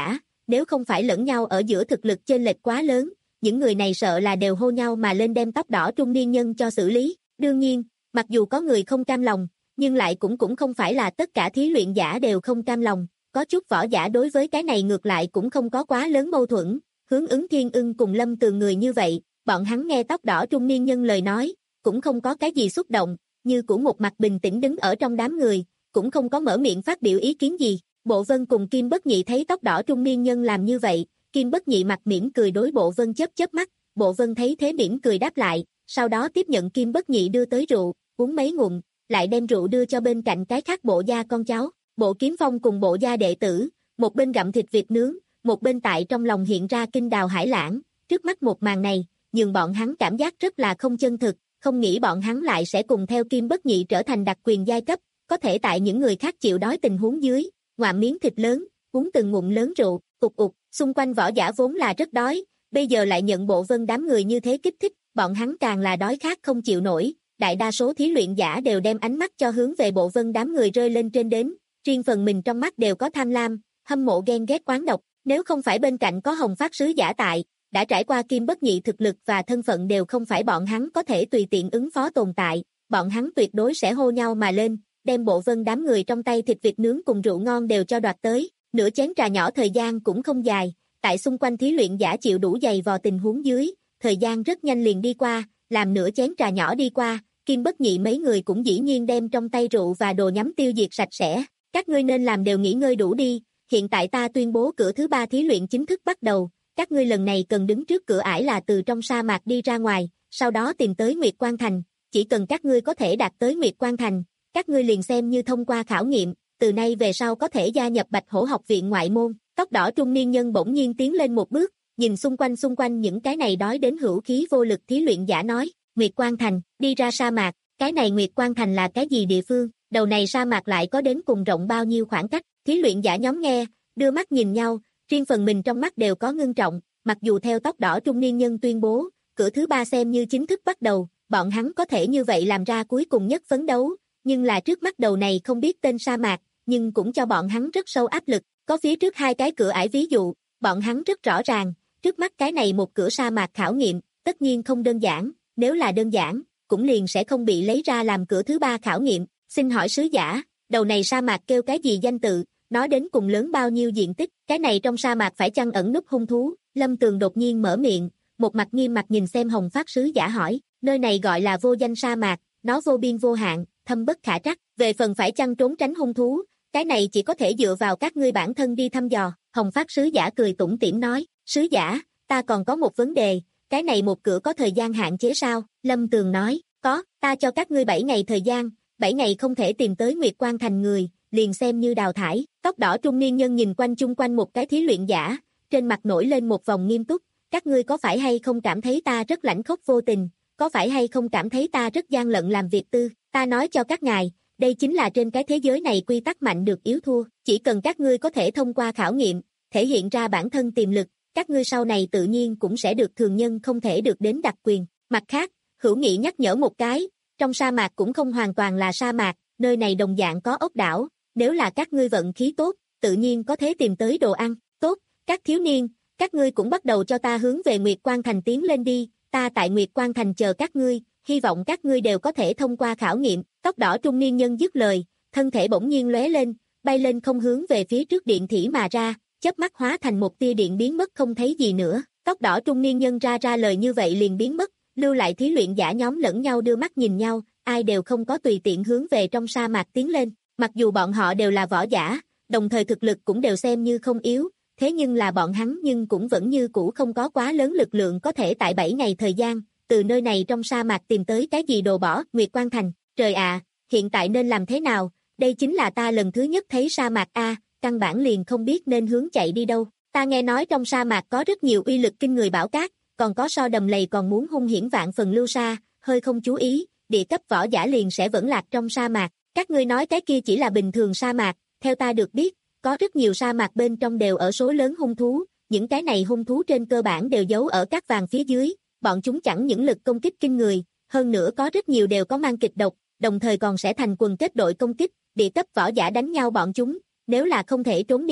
nếu không phải lẫn nhau ở giữa thực lực chênh lệch quá lớn, những người này sợ là đều hô nhau mà lên đem tóc đỏ trung niên nhân cho xử lý. Đương nhiên, mặc dù có người không cam lòng, nhưng lại cũng cũng không phải là tất cả thí luyện giả đều không cam lòng, có chút võ giả đối với cái này ngược lại cũng không có quá lớn mâu thuẫn, hướng ứng Thiên Ưng cùng Lâm Tường người như vậy, bọn hắn nghe tóc đỏ trung niên nhân lời nói, cũng không có cái gì xúc động, như của một mặt bình tĩnh đứng ở trong đám người, cũng không có mở miệng phát biểu ý kiến gì. Bộ Vân cùng Kim Bất Nhị thấy tóc đỏ trung niên nhân làm như vậy, Kim Bất Nhị mặt mỉm cười đối Bộ Vân chớp chớp mắt, Bộ Vân thấy thế mỉm cười đáp lại, sau đó tiếp nhận Kim Bất Nhị đưa tới rượu, uống mấy ngụm, lại đem rượu đưa cho bên cạnh cái khác Bộ gia con cháu. Bộ Kiếm Phong cùng Bộ gia đệ tử, một bên gặm thịt vịt nướng, một bên tại trong lòng hiện ra kinh đào hải lãng, trước mắt một màn này, nhường bọn hắn cảm giác rất là không chân thực, không nghĩ bọn hắn lại sẽ cùng theo Kim Bất Nhị trở thành đặc quyền giai cấp, có thể tại những người khác chịu đói tình huống dưới, ngoạm miếng thịt lớn, uống từng ngụm lớn rượu, ục ục, xung quanh võ giả vốn là rất đói, bây giờ lại nhận Bộ Vân đám người như thế kích thích, bọn hắn càng là đói khát không chịu nổi, đại đa số thí luyện giả đều đem ánh mắt cho hướng về Bộ Vân đám người rơi lên trên đến, riêng phần mình trong mắt đều có tham lam, hâm mộ ghen ghét oán độc, nếu không phải bên cạnh có Hồng Phát sứ giả tại, đã trải qua Kim Bất Nhị thực lực và thân phận đều không phải bọn hắn có thể tùy tiện ứng phó tồn tại, bọn hắn tuyệt đối sẽ hô nhau mà lên, đem Bộ Vân đám người trong tay thịt vịt nướng cùng rượu ngon đều cho đoạt tới, nửa chén trà nhỏ thời gian cũng không dài, tại xung quanh thí luyện giả chịu đủ dày vò tình huống dưới, thời gian rất nhanh liền đi qua, làm nửa chén trà nhỏ đi qua, Kim Bất Nhị mấy người cũng dĩ nhiên đem trong tay rượu và đồ nhắm tiêu diệt sạch sẽ, các ngươi nên làm đều nghỉ ngơi đủ đi, hiện tại ta tuyên bố cửa thứ ba thí luyện chính thức bắt đầu, các ngươi lần này cần đứng trước cửa ải là từ trong sa mạc đi ra ngoài, sau đó tìm tới Nguyệt Quan Thành, chỉ cần các ngươi có thể đạt tới Nguyệt Quan Thành, các ngươi liền xem như thông qua khảo nghiệm, từ nay về sau có thể gia nhập Bạch Hổ học viện ngoại môn. Tóc đỏ trung niên nhân bỗng nhiên tiến lên một bước, nhìn xung quanh xung quanh những cái này đói đến hữu khí vô lực thí luyện giả nói, Nguyệt Quan Thành, đi ra sa mạc, cái này Nguyệt Quan Thành là cái gì địa phương, đầu này sa mạc lại có đến cùng rộng bao nhiêu khoảng cách, thí luyện giả nhóm nghe, đưa mắt nhìn nhau, riêng phần mình trong mắt đều có ngưng trọng, mặc dù theo tóc đỏ trung niên nhân tuyên bố, cửa thứ ba xem như chính thức bắt đầu, bọn hắn có thể như vậy làm ra cuối cùng nhất phấn đấu, nhưng là trước mắt đầu này không biết tên sa mạc, nhưng cũng cho bọn hắn rất sâu áp lực, có phía trước hai cái cửa ải ví dụ, bọn hắn rất rõ ràng, trước mắt cái này một cửa sa mạc khảo nghiệm, tất nhiên không đơn giản, nếu là đơn giản, cũng liền sẽ không bị lấy ra làm cửa thứ ba khảo nghiệm, xin hỏi sứ giả, đầu này sa mạc kêu cái gì danh tự, nói đến cùng lớn bao nhiêu diện tích, cái này trong sa mạc phải chăng ẩn núp hung thú, Lâm Tường đột nhiên mở miệng, một mặt nghiêm mặt nhìn xem Hồng Phát sứ giả hỏi, nơi này gọi là vô danh sa mạc, nó vô biên vô hạn, thâm bất khả trắc, về phần phải chăng trốn tránh hung thú, cái này chỉ có thể dựa vào các ngươi bản thân đi thăm dò, Hồng Phát sứ giả cười tủm tỉm nói, sứ giả, ta còn có một vấn đề, cái này một cửa có thời gian hạn chế sao, Lâm Tường nói, có, ta cho các ngươi bảy ngày thời gian, bảy ngày không thể tìm tới Nguyệt Quan Thành người, liền xem như đào thải, tóc đỏ trung niên nhân nhìn quanh chung quanh một cái thí luyện giả, trên mặt nổi lên một vòng nghiêm túc, các ngươi có phải hay không cảm thấy ta rất lãnh khốc vô tình, có phải hay không cảm thấy ta rất gian lận làm việc tư, ta nói cho các ngài, đây chính là trên cái thế giới này quy tắc mạnh được yếu thua, chỉ cần các ngươi có thể thông qua khảo nghiệm, thể hiện ra bản thân tiềm lực, các ngươi sau này tự nhiên cũng sẽ được thường nhân không thể được đến đặc quyền. Mặt khác, Hữu Nghị nhắc nhở một cái, trong sa mạc cũng không hoàn toàn là sa mạc, nơi này đồng dạng có ốc đảo, nếu là các ngươi vận khí tốt, tự nhiên có thể tìm tới đồ ăn. Tốt, các thiếu niên, các ngươi cũng bắt đầu cho ta hướng về Nguyệt Quan Thành tiến lên đi, ta tại Nguyệt Quan Thành chờ các ngươi, hy vọng các ngươi đều có thể thông qua khảo nghiệm. Tóc đỏ trung niên nhân dứt lời, thân thể bỗng nhiên lóe lên, bay lên không hướng về phía trước điện thỉ mà ra, chớp mắt hóa thành một tia điện biến mất không thấy gì nữa. Tóc đỏ trung niên nhân ra ra lời như vậy liền biến mất, lưu lại thí luyện giả nhóm lẫn nhau đưa mắt nhìn nhau, ai đều không có tùy tiện hướng về trong sa mạc tiến lên. Mặc dù bọn họ đều là võ giả, đồng thời thực lực cũng đều xem như không yếu, thế nhưng là bọn hắn nhưng cũng vẫn như cũ không có quá lớn lực lượng có thể tại bảy ngày thời gian, từ nơi này trong sa mạc tìm tới cái gì đồ bỏ. Nguyệt Quan Thành, trời ạ, hiện tại nên làm thế nào, đây chính là ta lần thứ nhất thấy sa mạc a, căn bản liền không biết nên hướng chạy đi đâu. Ta nghe nói trong sa mạc có rất nhiều uy lực kinh người bão cát, còn có so đầm lầy còn muốn hung hiểm vạn phần lưu sa, hơi không chú ý, địa cấp võ giả liền sẽ vẫn lạc trong sa mạc. Các ngươi nói cái kia chỉ là bình thường sa mạc, theo ta được biết, có rất nhiều sa mạc bên trong đều ở số lớn hung thú, những cái này hung thú trên cơ bản đều giấu ở các vàng phía dưới, bọn chúng chẳng những lực công kích kinh người, hơn nữa có rất nhiều đều có mang kịch độc, đồng thời còn sẽ thành quần kết đội công kích, địa cấp võ giả đánh nhau bọn chúng, nếu là không thể trốn đi,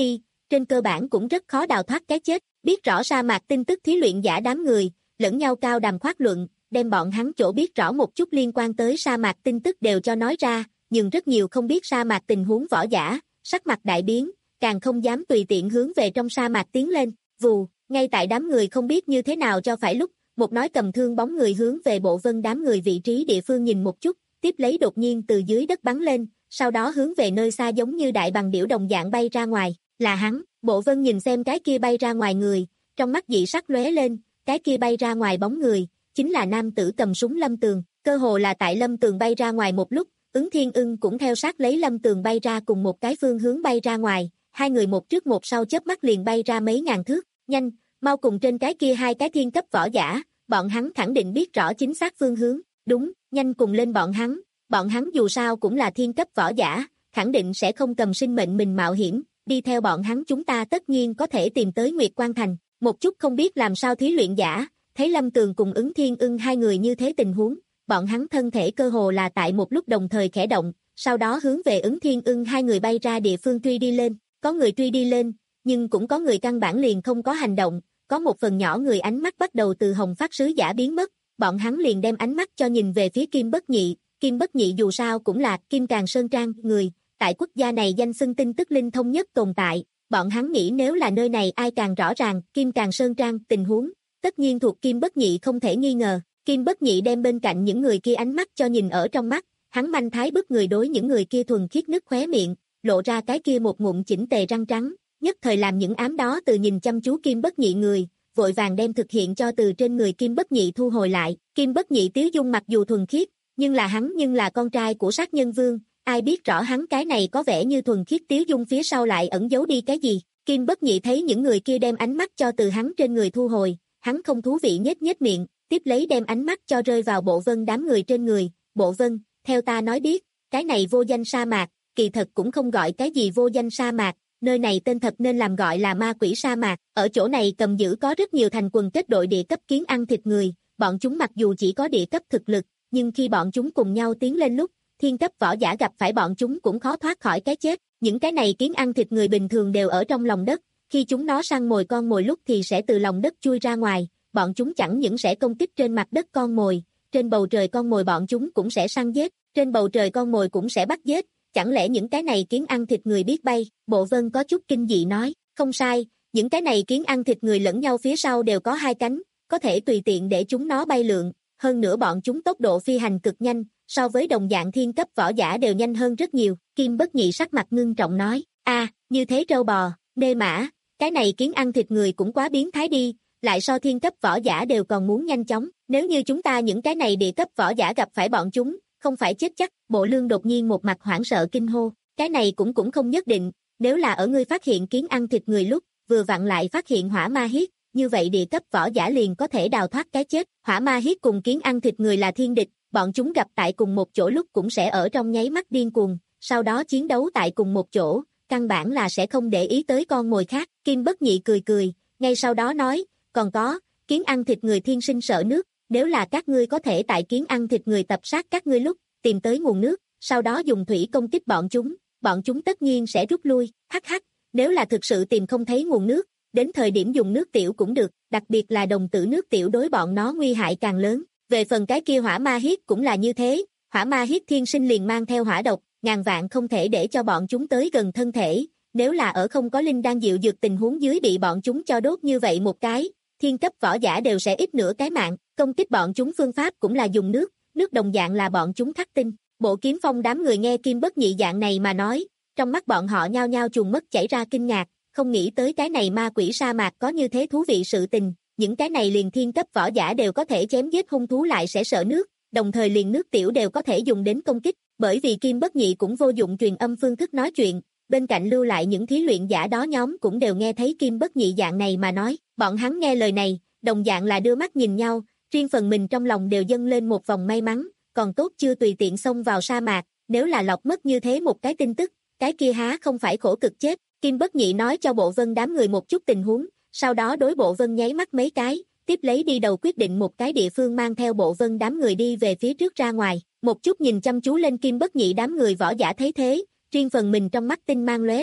trên cơ bản cũng rất khó đào thoát cái chết. Biết rõ sa mạc tin tức thí luyện giả đám người, lẫn nhau cao đàm khoát luận, đem bọn hắn chỗ biết rõ một chút liên quan tới sa mạc tin tức đều cho nói ra, nhưng rất nhiều không biết sa mạc tình huống võ giả, sắc mặt đại biến, càng không dám tùy tiện hướng về trong sa mạc tiến lên. Vù, ngay tại đám người không biết như thế nào cho phải lúc, một nói cầm thương bóng người hướng về Bộ Vân đám người vị trí địa phương nhìn một chút, tiếp lấy đột nhiên từ dưới đất bắn lên, sau đó hướng về nơi xa giống như đại bằng điểu đồng dạng bay ra ngoài, là hắn. Bộ Vân nhìn xem cái kia bay ra ngoài người, trong mắt dị sắc lóe lên, cái kia bay ra ngoài bóng người, chính là nam tử cầm súng Lâm Tường, cơ hồ là tại Lâm Tường bay ra ngoài một lúc, Ứng Thiên Ưng cũng theo sát lấy Lâm Tường bay ra cùng một cái phương hướng bay ra ngoài, hai người một trước một sau chớp mắt liền bay ra mấy ngàn thước, nhanh, mau cùng trên cái kia hai cái thiên cấp võ giả, bọn hắn khẳng định biết rõ chính xác phương hướng, đúng, nhanh cùng lên bọn hắn, bọn hắn dù sao cũng là thiên cấp võ giả, khẳng định sẽ không cầm sinh mệnh mình mạo hiểm, đi theo bọn hắn chúng ta tất nhiên có thể tìm tới Nguyệt Quan Thành. Một chút không biết làm sao thí luyện giả, thấy Lâm Tường cùng Ứng Thiên Ưng hai người như thế tình huống, bọn hắn thân thể cơ hồ là tại một lúc đồng thời khẽ động, sau đó hướng về Ứng Thiên Ưng hai người bay ra địa phương truy đi lên, có người truy đi lên, nhưng cũng có người căn bản liền không có hành động, có một phần nhỏ người ánh mắt bắt đầu từ Hồng Phát Sứ Giả biến mất, bọn hắn liền đem ánh mắt cho nhìn về phía Kim Bất Nhị, Kim Bất Nhị dù sao cũng là Kim Càn Sơn Trang người, tại quốc gia này danh xưng tin tức linh thông nhất tồn tại, bọn hắn nghĩ nếu là nơi này ai càng rõ ràng Kim Càn Sơn Trang tình huống, tất nhiên thuộc Kim Bất Nhị không thể nghi ngờ. Kim Bất Nhị đem bên cạnh những người kia ánh mắt cho nhìn ở trong mắt, hắn manh thái bức người đối những người kia thuần khiết nứt khóe miệng, lộ ra cái kia một ngụm chỉnh tề răng trắng, nhất thời làm những ám đó từ nhìn chăm chú Kim Bất Nhị người, vội vàng đem thực hiện cho từ trên người Kim Bất Nhị thu hồi lại. Kim Bất Nhị tiếu dung mặc dù thuần khiết, nhưng là hắn nhưng là con trai của sát nhân vương, ai biết rõ hắn cái này có vẻ như thuần khiết tiếu dung phía sau lại ẩn giấu đi cái gì. Kim Bất Nhị thấy những người kia đem ánh mắt cho từ hắn trên người thu hồi, hắn không thú vị nhếch nhếch miệng, tiếp lấy đem ánh mắt cho rơi vào Bộ Vân đám người trên người. Bộ Vân, theo ta nói biết, cái này vô danh sa mạc, kỳ thật cũng không gọi cái gì vô danh sa mạc, nơi này tên thật nên làm gọi là ma quỷ sa mạc, ở chỗ này cầm giữ có rất nhiều thành quần kết đội địa cấp kiến ăn thịt người, bọn chúng mặc dù chỉ có địa cấp thực lực, nhưng khi bọn chúng cùng nhau tiến lên lúc, thiên cấp võ giả gặp phải bọn chúng cũng khó thoát khỏi cái chết. Những cái này kiến ăn thịt người bình thường đều ở trong lòng đất, khi chúng nó săn mồi con mồi lúc thì sẽ từ lòng đất chui ra ngoài, bọn chúng chẳng những sẽ công kích trên mặt đất con mồi, trên bầu trời con mồi bọn chúng cũng sẽ săn giết, trên bầu trời con mồi cũng sẽ bắt giết, chẳng lẽ những cái này kiến ăn thịt người biết bay? Bộ Vân có chút kinh dị nói, không sai, những cái này kiến ăn thịt người lẫn nhau phía sau đều có hai cánh, có thể tùy tiện để chúng nó bay lượn, hơn nữa bọn chúng tốc độ phi hành cực nhanh, so với đồng dạng thiên cấp võ giả đều nhanh hơn rất nhiều. Kim Bất Nhị sắc mặt ngưng trọng nói, a, à, như thế trâu bò, nê mã, cái này kiến ăn thịt người cũng quá biến thái đi, lại so thiên cấp võ giả đều còn muốn nhanh chóng, nếu như chúng ta những cái này địa cấp võ giả gặp phải bọn chúng, không phải chết chắc. Bộ Lương đột nhiên một mặt hoảng sợ kinh hô, cái này cũng cũng không nhất định, nếu là ở ngươi phát hiện kiến ăn thịt người lúc, vừa vặn lại phát hiện hỏa ma hiết, như vậy địa cấp võ giả liền có thể đào thoát cái chết. Hỏa ma hiết cùng kiến ăn thịt người là thiên địch, bọn chúng gặp tại cùng một chỗ lúc cũng sẽ ở trong nháy mắt điên cuồng, sau đó chiến đấu tại cùng một chỗ, căn bản là sẽ không để ý tới con mồi khác. Kim Bất Nhị cười cười, ngay sau đó nói, còn có, kiến ăn thịt người thiên sinh sợ nước, nếu là các ngươi có thể tại kiến ăn thịt người tập sát các ngươi lúc, tìm tới nguồn nước, sau đó dùng thủy công kích bọn chúng, bọn chúng tất nhiên sẽ rút lui. Hắc hắc, nếu là thực sự tìm không thấy nguồn nước, đến thời điểm dùng nước tiểu cũng được, đặc biệt là đồng tử nước tiểu đối bọn nó nguy hại càng lớn. Về phần cái kia hỏa ma hiết cũng là như thế, hỏa ma hiết thiên sinh liền mang theo hỏa độc, ngàn vạn không thể để cho bọn chúng tới gần thân thể, nếu là ở không có linh đan dịu dược tình huống dưới bị bọn chúng cho đốt như vậy một cái, thiên cấp võ giả đều sẽ ít nửa cái mạng. Công kích bọn chúng phương pháp cũng là dùng nước, nước đồng dạng là bọn chúng khắc tinh. Bộ Kiếm Phong đám người nghe Kim Bất Nhị dạng này mà nói, trong mắt bọn họ nhao nhao chuồn mất chảy ra kinh ngạc, không nghĩ tới cái này ma quỷ sa mạc có như thế thú vị sự tình, những cái này liền thiên cấp võ giả đều có thể chém giết hung thú lại sẽ sợ nước, đồng thời liền nước tiểu đều có thể dùng đến công kích, bởi vì Kim Bất Nhị cũng vô dụng truyền âm phương thức nói chuyện, bên cạnh lưu lại những thí luyện giả đó nhóm cũng đều nghe thấy Kim Bất Nhị dạng này mà nói, bọn hắn nghe lời này, đồng dạng là đưa mắt nhìn nhau, riêng phần mình trong lòng đều dâng lên một vòng may mắn, còn tốt chưa tùy tiện xông vào sa mạc, nếu là lọc mất như thế một cái tin tức, cái kia há không phải khổ cực chết. Kim Bất Nhị nói cho Bộ Vân đám người một chút tình huống, sau đó đối Bộ Vân nháy mắt mấy cái, tiếp lấy đi đầu quyết định một cái địa phương mang theo Bộ Vân đám người đi về phía trước ra ngoài, một chút nhìn chăm chú lên Kim Bất Nhị đám người võ giả thấy thế, riêng phần mình trong mắt tinh mang lóe lên,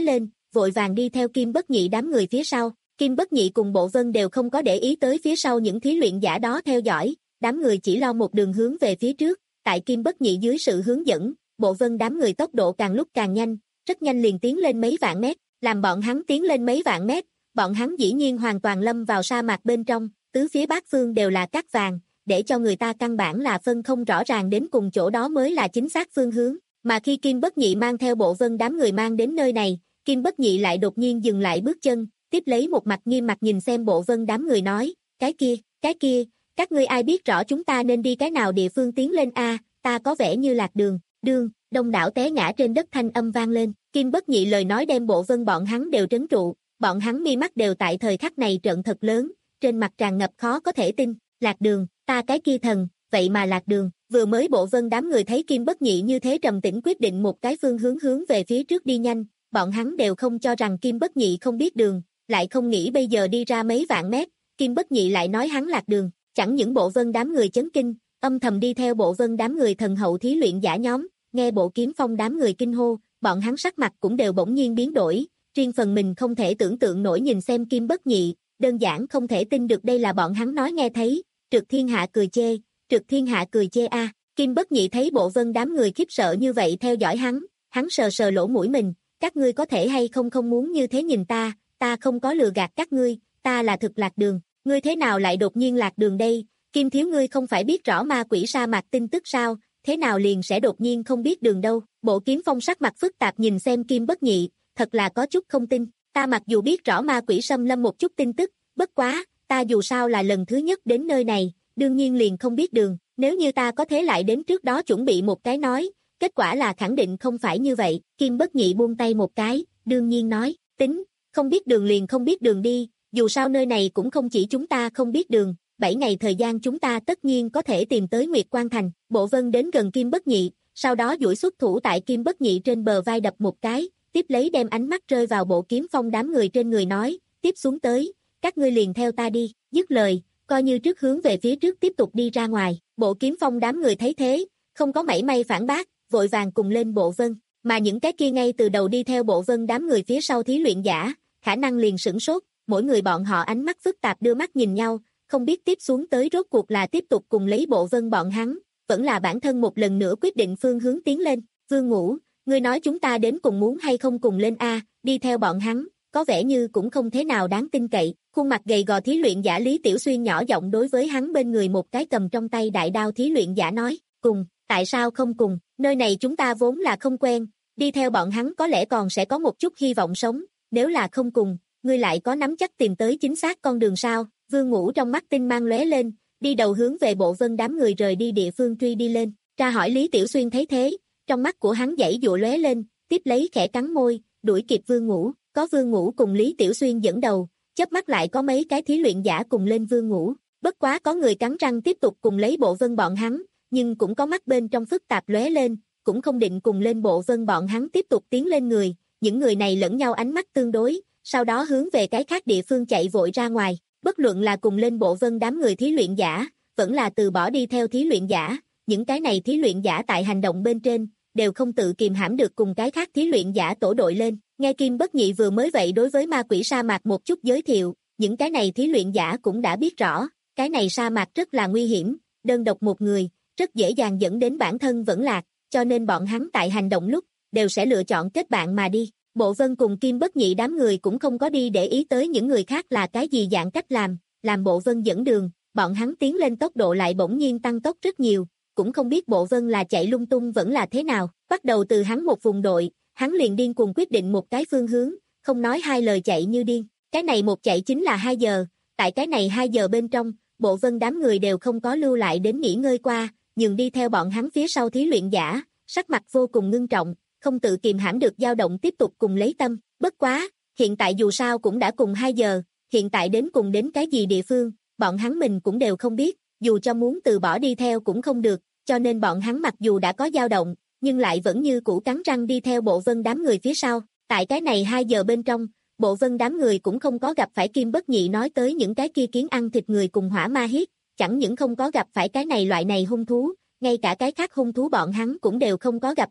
vội vàng đi theo Kim Bất Nhị đám người phía sau. Kim Bất Nhị cùng Bộ Vân đều không có để ý tới phía sau những thí luyện giả đó theo dõi, đám người chỉ lo một đường hướng về phía trước, tại Kim Bất Nhị dưới sự hướng dẫn, Bộ Vân đám người tốc độ càng lúc càng nhanh, rất nhanh liền tiến lên mấy vạn mét, làm bọn hắn tiến lên mấy vạn mét, bọn hắn dĩ nhiên hoàn toàn lâm vào sa mạc bên trong, tứ phía bát phương đều là cát vàng, để cho người ta căn bản là phân không rõ ràng đến cùng chỗ đó mới là chính xác phương hướng, mà khi Kim Bất Nhị mang theo Bộ Vân đám người mang đến nơi này, Kim Bất Nhị lại đột nhiên dừng lại bước chân, tiếp lấy một mặt nghiêm mặt nhìn xem Bộ Vân đám người nói, cái kia, cái kia, các ngươi ai biết rõ chúng ta nên đi cái nào địa phương tiến lên a? Ta có vẻ như lạc đường, đương, đông đảo té ngã trên đất thanh âm vang lên, Kim Bất Nhị lời nói đem Bộ Vân bọn hắn đều trấn trụ, bọn hắn mi mắt đều tại thời khắc này trợn thật lớn, trên mặt tràn ngập khó có thể tin, lạc đường, ta cái kia thần, vậy mà lạc đường, vừa mới Bộ Vân đám người thấy Kim Bất Nhị như thế trầm tĩnh quyết định một cái phương hướng hướng về phía trước đi nhanh, bọn hắn đều không cho rằng Kim Bất Nhị không biết đường, lại không nghĩ bây giờ đi ra mấy vạn mét, Kim Bất Nhị lại nói hắn lạc đường, chẳng những Bộ Vân đám người chấn kinh, âm thầm đi theo Bộ Vân đám người thần hậu thí luyện giả nhóm, nghe Bộ Kiếm Phong đám người kinh hô, bọn hắn sắc mặt cũng đều bỗng nhiên biến đổi, riêng phần mình không thể tưởng tượng nổi nhìn xem Kim Bất Nhị, đơn giản không thể tin được đây là bọn hắn nói nghe thấy, Trượt Thiên Hạ cười chê, Trượt Thiên Hạ cười chê a. Kim Bất Nhị thấy Bộ Vân đám người khiếp sợ như vậy theo dõi hắn, hắn sờ sờ lỗ mũi mình, các ngươi có thể hay không không muốn như thế nhìn ta, ta không có lừa gạt các ngươi, ta là thực lạc đường, ngươi thế nào lại đột nhiên lạc đường đây, Kim thiếu ngươi không phải biết rõ ma quỷ sa mạc tin tức sao, thế nào liền sẽ đột nhiên không biết đường đâu, Bộ Kiếm Phong sắc mặt phức tạp nhìn xem Kim Bất Nhị, thật là có chút không tin, ta mặc dù biết rõ ma quỷ xâm lâm một chút tin tức, bất quá, ta dù sao là lần thứ nhất đến nơi này, đương nhiên liền không biết đường, nếu như ta có thế lại đến trước đó chuẩn bị một cái nói, kết quả là khẳng định không phải như vậy, Kim Bất Nhị buông tay một cái, đương nhiên nói, tính, không biết đường liền không biết đường đi, dù sao nơi này cũng không chỉ chúng ta không biết đường, bảy ngày thời gian chúng ta tất nhiên có thể tìm tới Nguyệt Quan Thành, Bộ Vân đến gần Kim Bất Nhị, sau đó duỗi xuất thủ tại Kim Bất Nhị trên bờ vai đập một cái, tiếp lấy đem ánh mắt rơi vào Bộ Kiếm Phong đám người trên người nói, tiếp xuống tới, các ngươi liền theo ta đi, dứt lời, coi như trước hướng về phía trước tiếp tục đi ra ngoài, Bộ Kiếm Phong đám người thấy thế, không có mảy may phản bác, vội vàng cùng lên Bộ Vân, mà những cái kia ngay từ đầu đi theo Bộ Vân đám người phía sau thí luyện giả, khả năng liền sửng sốt, mỗi người bọn họ ánh mắt phức tạp đưa mắt nhìn nhau, không biết tiếp xuống tới rốt cuộc là tiếp tục cùng lấy Bộ Vân bọn hắn, vẫn là bản thân một lần nữa quyết định phương hướng tiến lên, Vương Ngũ, ngươi nói chúng ta đến cùng muốn hay không cùng lên a, đi theo bọn hắn, có vẻ như cũng không thế nào đáng tin cậy, khuôn mặt gầy gò thí luyện giả Lý Tiểu Xuyên nhỏ giọng đối với hắn bên người một cái cầm trong tay đại đao thí luyện giả nói, cùng, tại sao không cùng, nơi này chúng ta vốn là không quen, đi theo bọn hắn có lẽ còn sẽ có một chút hy vọng sống, nếu là không cùng, ngươi lại có nắm chắc tìm tới chính xác con đường sao, Vương Ngũ trong mắt tinh mang lóe lên, đi đầu hướng về Bộ Vân đám người rời đi địa phương truy đi lên, tra hỏi Lý Tiểu Xuyên thấy thế, trong mắt của hắn dãy dụa lóe lên, tiếp lấy khẽ cắn môi, đuổi kịp Vương Ngũ, có Vương Ngũ cùng Lý Tiểu Xuyên dẫn đầu, chớp mắt lại có mấy cái thí luyện giả cùng lên Vương Ngũ, bất quá có người cắn răng tiếp tục cùng lấy Bộ Vân bọn hắn, nhưng cũng có mắt bên trong phức tạp lóe lên, cũng không định cùng lên Bộ Vân bọn hắn tiếp tục tiến lên người, những người này lẫn nhau ánh mắt tương đối, sau đó hướng về cái khác địa phương chạy vội ra ngoài, bất luận là cùng lên Bộ Vân đám người thí luyện giả, vẫn là từ bỏ đi theo thí luyện giả, những cái này thí luyện giả tại hành động bên trên, đều không tự kiềm hãm được cùng cái khác thí luyện giả tổ đội lên, nghe Kim Bất Nhị vừa mới vậy đối với ma quỷ sa mạc một chút giới thiệu, những cái này thí luyện giả cũng đã biết rõ, cái này sa mạc rất là nguy hiểm, đơn độc một người, rất dễ dàng dẫn đến bản thân vẫn lạc, cho nên bọn hắn tại hành động lúc, đều sẽ lựa chọn kết bạn mà đi. Bộ Vân cùng Kim Bất Nhị đám người cũng không có đi để ý tới những người khác là cái gì dạng cách làm, làm Bộ Vân dẫn đường, bọn hắn tiến lên tốc độ lại bỗng nhiên tăng tốc rất nhiều, cũng không biết Bộ Vân là chạy lung tung vẫn là thế nào, bắt đầu từ hắn một vùng đội, hắn liền điên cuồng quyết định một cái phương hướng, không nói hai lời chạy như điên, cái này một chạy chính là hai giờ, tại cái này hai giờ bên trong, Bộ Vân đám người đều không có lưu lại đến nghỉ ngơi qua, nhường đi theo bọn hắn phía sau thí luyện giả, sắc mặt vô cùng ngưng trọng, không tự kìm hãm được dao động tiếp tục cùng lấy tâm, bất quá, hiện tại dù sao cũng đã cùng hai giờ, hiện tại đến cùng đến cái gì địa phương, bọn hắn mình cũng đều không biết, dù cho muốn từ bỏ đi theo cũng không được, cho nên bọn hắn mặc dù đã có dao động, nhưng lại vẫn như cũ cắn răng đi theo Bộ Vân đám người phía sau, tại cái này hai giờ bên trong, Bộ Vân đám người cũng không có gặp phải Kim Bất Nhị nói tới những cái kia kiến ăn thịt người cùng hỏa ma hiết, chẳng những không có gặp phải cái này loại này hung thú, ngay cả cái khác hung thú bọn hắn cũng đều không có gặp qua,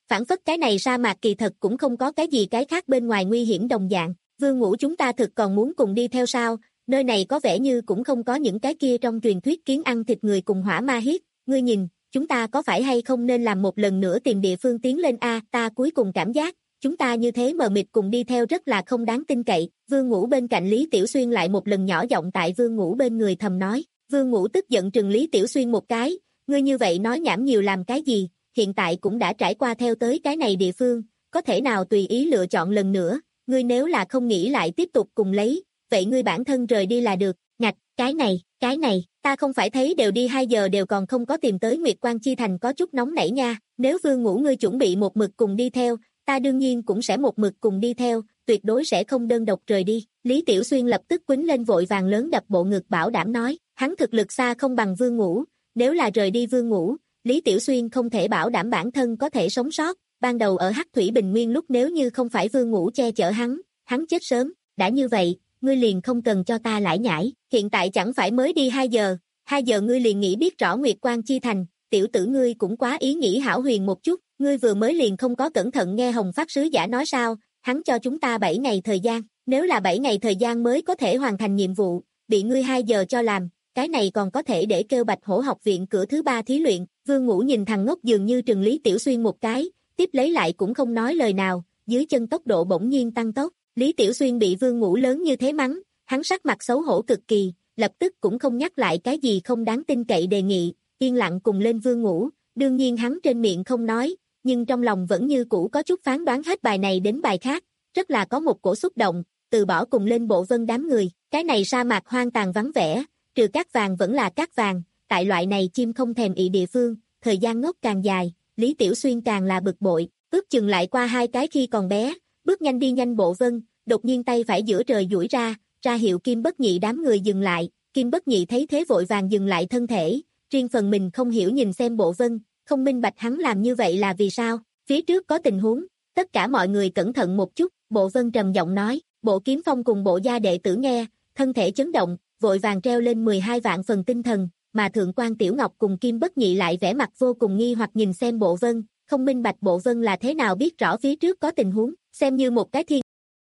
phản phất cái này sa mạc kỳ thật cũng không có cái gì cái khác bên ngoài nguy hiểm đồng dạng. Vương Ngũ chúng ta thực còn muốn cùng đi theo sao, nơi này có vẻ như cũng không có những cái kia trong truyền thuyết kiến ăn thịt người cùng hỏa ma hiết, ngươi nhìn, chúng ta có phải hay không nên làm một lần nữa tìm địa phương tiến lên a, ta cuối cùng cảm giác, chúng ta như thế mờ mịt cùng đi theo rất là không đáng tin cậy. Vương Ngũ bên cạnh Lý Tiểu Xuyên lại một lần nhỏ giọng tại Vương Ngũ bên người thầm nói. Vương Ngũ tức giận trừng Lý Tiểu Xuyên một cái, ngươi như vậy nói nhảm nhiều làm cái gì, hiện tại cũng đã trải qua theo tới cái này địa phương, có thể nào tùy ý lựa chọn lần nữa, ngươi nếu là không nghĩ lại tiếp tục cùng lấy, vậy ngươi bản thân rời đi là được. Ngạch, cái này, cái này, ta không phải thấy đều đi hai giờ đều còn không có tìm tới Nguyệt Quan Chi Thành có chút nóng nảy nha, nếu Vương Ngũ ngươi chuẩn bị một mực cùng đi theo, ta đương nhiên cũng sẽ một mực cùng đi theo, tuyệt đối sẽ không đơn độc rời đi. Lý Tiểu Xuyên lập tức quýnh lên vội vàng lớn đập bộ ngực bảo đảm nói, hắn thực lực xa không bằng Vương Ngũ, nếu là rời đi Vương Ngũ, Lý Tiểu Xuyên không thể bảo đảm bản thân có thể sống sót, ban đầu ở Hắc Thủy Bình Nguyên lúc nếu như không phải Vương Ngũ che chở hắn, hắn chết sớm, đã như vậy, ngươi liền không cần cho ta lải nhải, hiện tại chẳng phải mới đi hai giờ, hai giờ ngươi liền nghĩ biết rõ Nguyệt Quan Chi Thành, tiểu tử ngươi cũng quá ý nghĩ hão huyền một chút, ngươi vừa mới liền không có cẩn thận nghe Hồng Phát Sứ Giả nói sao, hắn cho chúng ta bảy ngày thời gian, nếu là bảy ngày thời gian mới có thể hoàn thành nhiệm vụ, bị ngươi hai giờ cho làm, cái này còn có thể để kêu Bạch Hổ học viện cửa thứ ba thí luyện. Vương Ngũ nhìn thằng ngốc dường như trừng Lý Tiểu Xuyên một cái, tiếp lấy lại cũng không nói lời nào, dưới chân tốc độ bỗng nhiên tăng tốc. Lý Tiểu Xuyên bị Vương Ngũ lớn như thế mắng, hắn sắc mặt xấu hổ cực kỳ, lập tức cũng không nhắc lại cái gì không đáng tin cậy đề nghị, yên lặng cùng lên Vương Ngũ, đương nhiên hắn trên miệng không nói, nhưng trong lòng vẫn như cũ có chút phán đoán hết bài này đến bài khác, rất là có một cổ xúc động, từ bỏ cùng lên Bộ Vân đám người, cái này sa mạc hoang tàn vắng vẻ, trừ cát vàng vẫn là cát vàng, tại loại này chim không thèm ị địa phương, thời gian ngốc càng dài, Lý Tiểu Xuyên càng là bực bội, ước chừng lại qua hai cái khi còn bé, bước nhanh đi nhanh Bộ Vân, đột nhiên tay phải giữa trời duỗi ra, ra hiệu Kim Bất Nhị đám người dừng lại, Kim Bất Nhị thấy thế vội vàng dừng lại thân thể, riêng phần mình không hiểu nhìn xem Bộ Vân, không minh bạch hắn làm như vậy là vì sao, phía trước có tình huống, tất cả mọi người cẩn thận một chút, Bộ Vân trầm giọng nói, Bộ Kiếm Phong cùng Bộ gia đệ tử nghe, thân thể chấn động, vội vàng treo lên mười hai vạn phần tinh thần, mà Thượng quan Tiểu Ngọc cùng Kim Bất Nhị lại vẻ mặt vô cùng nghi hoặc nhìn xem Bộ Vân, không minh bạch Bộ Vân là thế nào biết rõ phía trước có tình huống, xem như một cái thiên.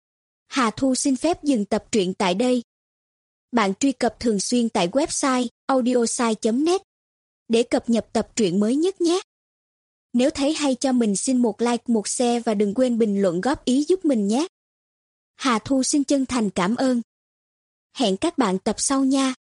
Hà Thu xin phép dừng tập truyện tại đây. Bạn truy cập thường xuyên tại website audiosai chấm net để cập nhật tập truyện mới nhất nhé. Nếu thấy hay cho mình xin một like, một share và đừng quên bình luận góp ý giúp mình nhé. Hà Thu xin chân thành cảm ơn. Hẹn các bạn tập sau nha.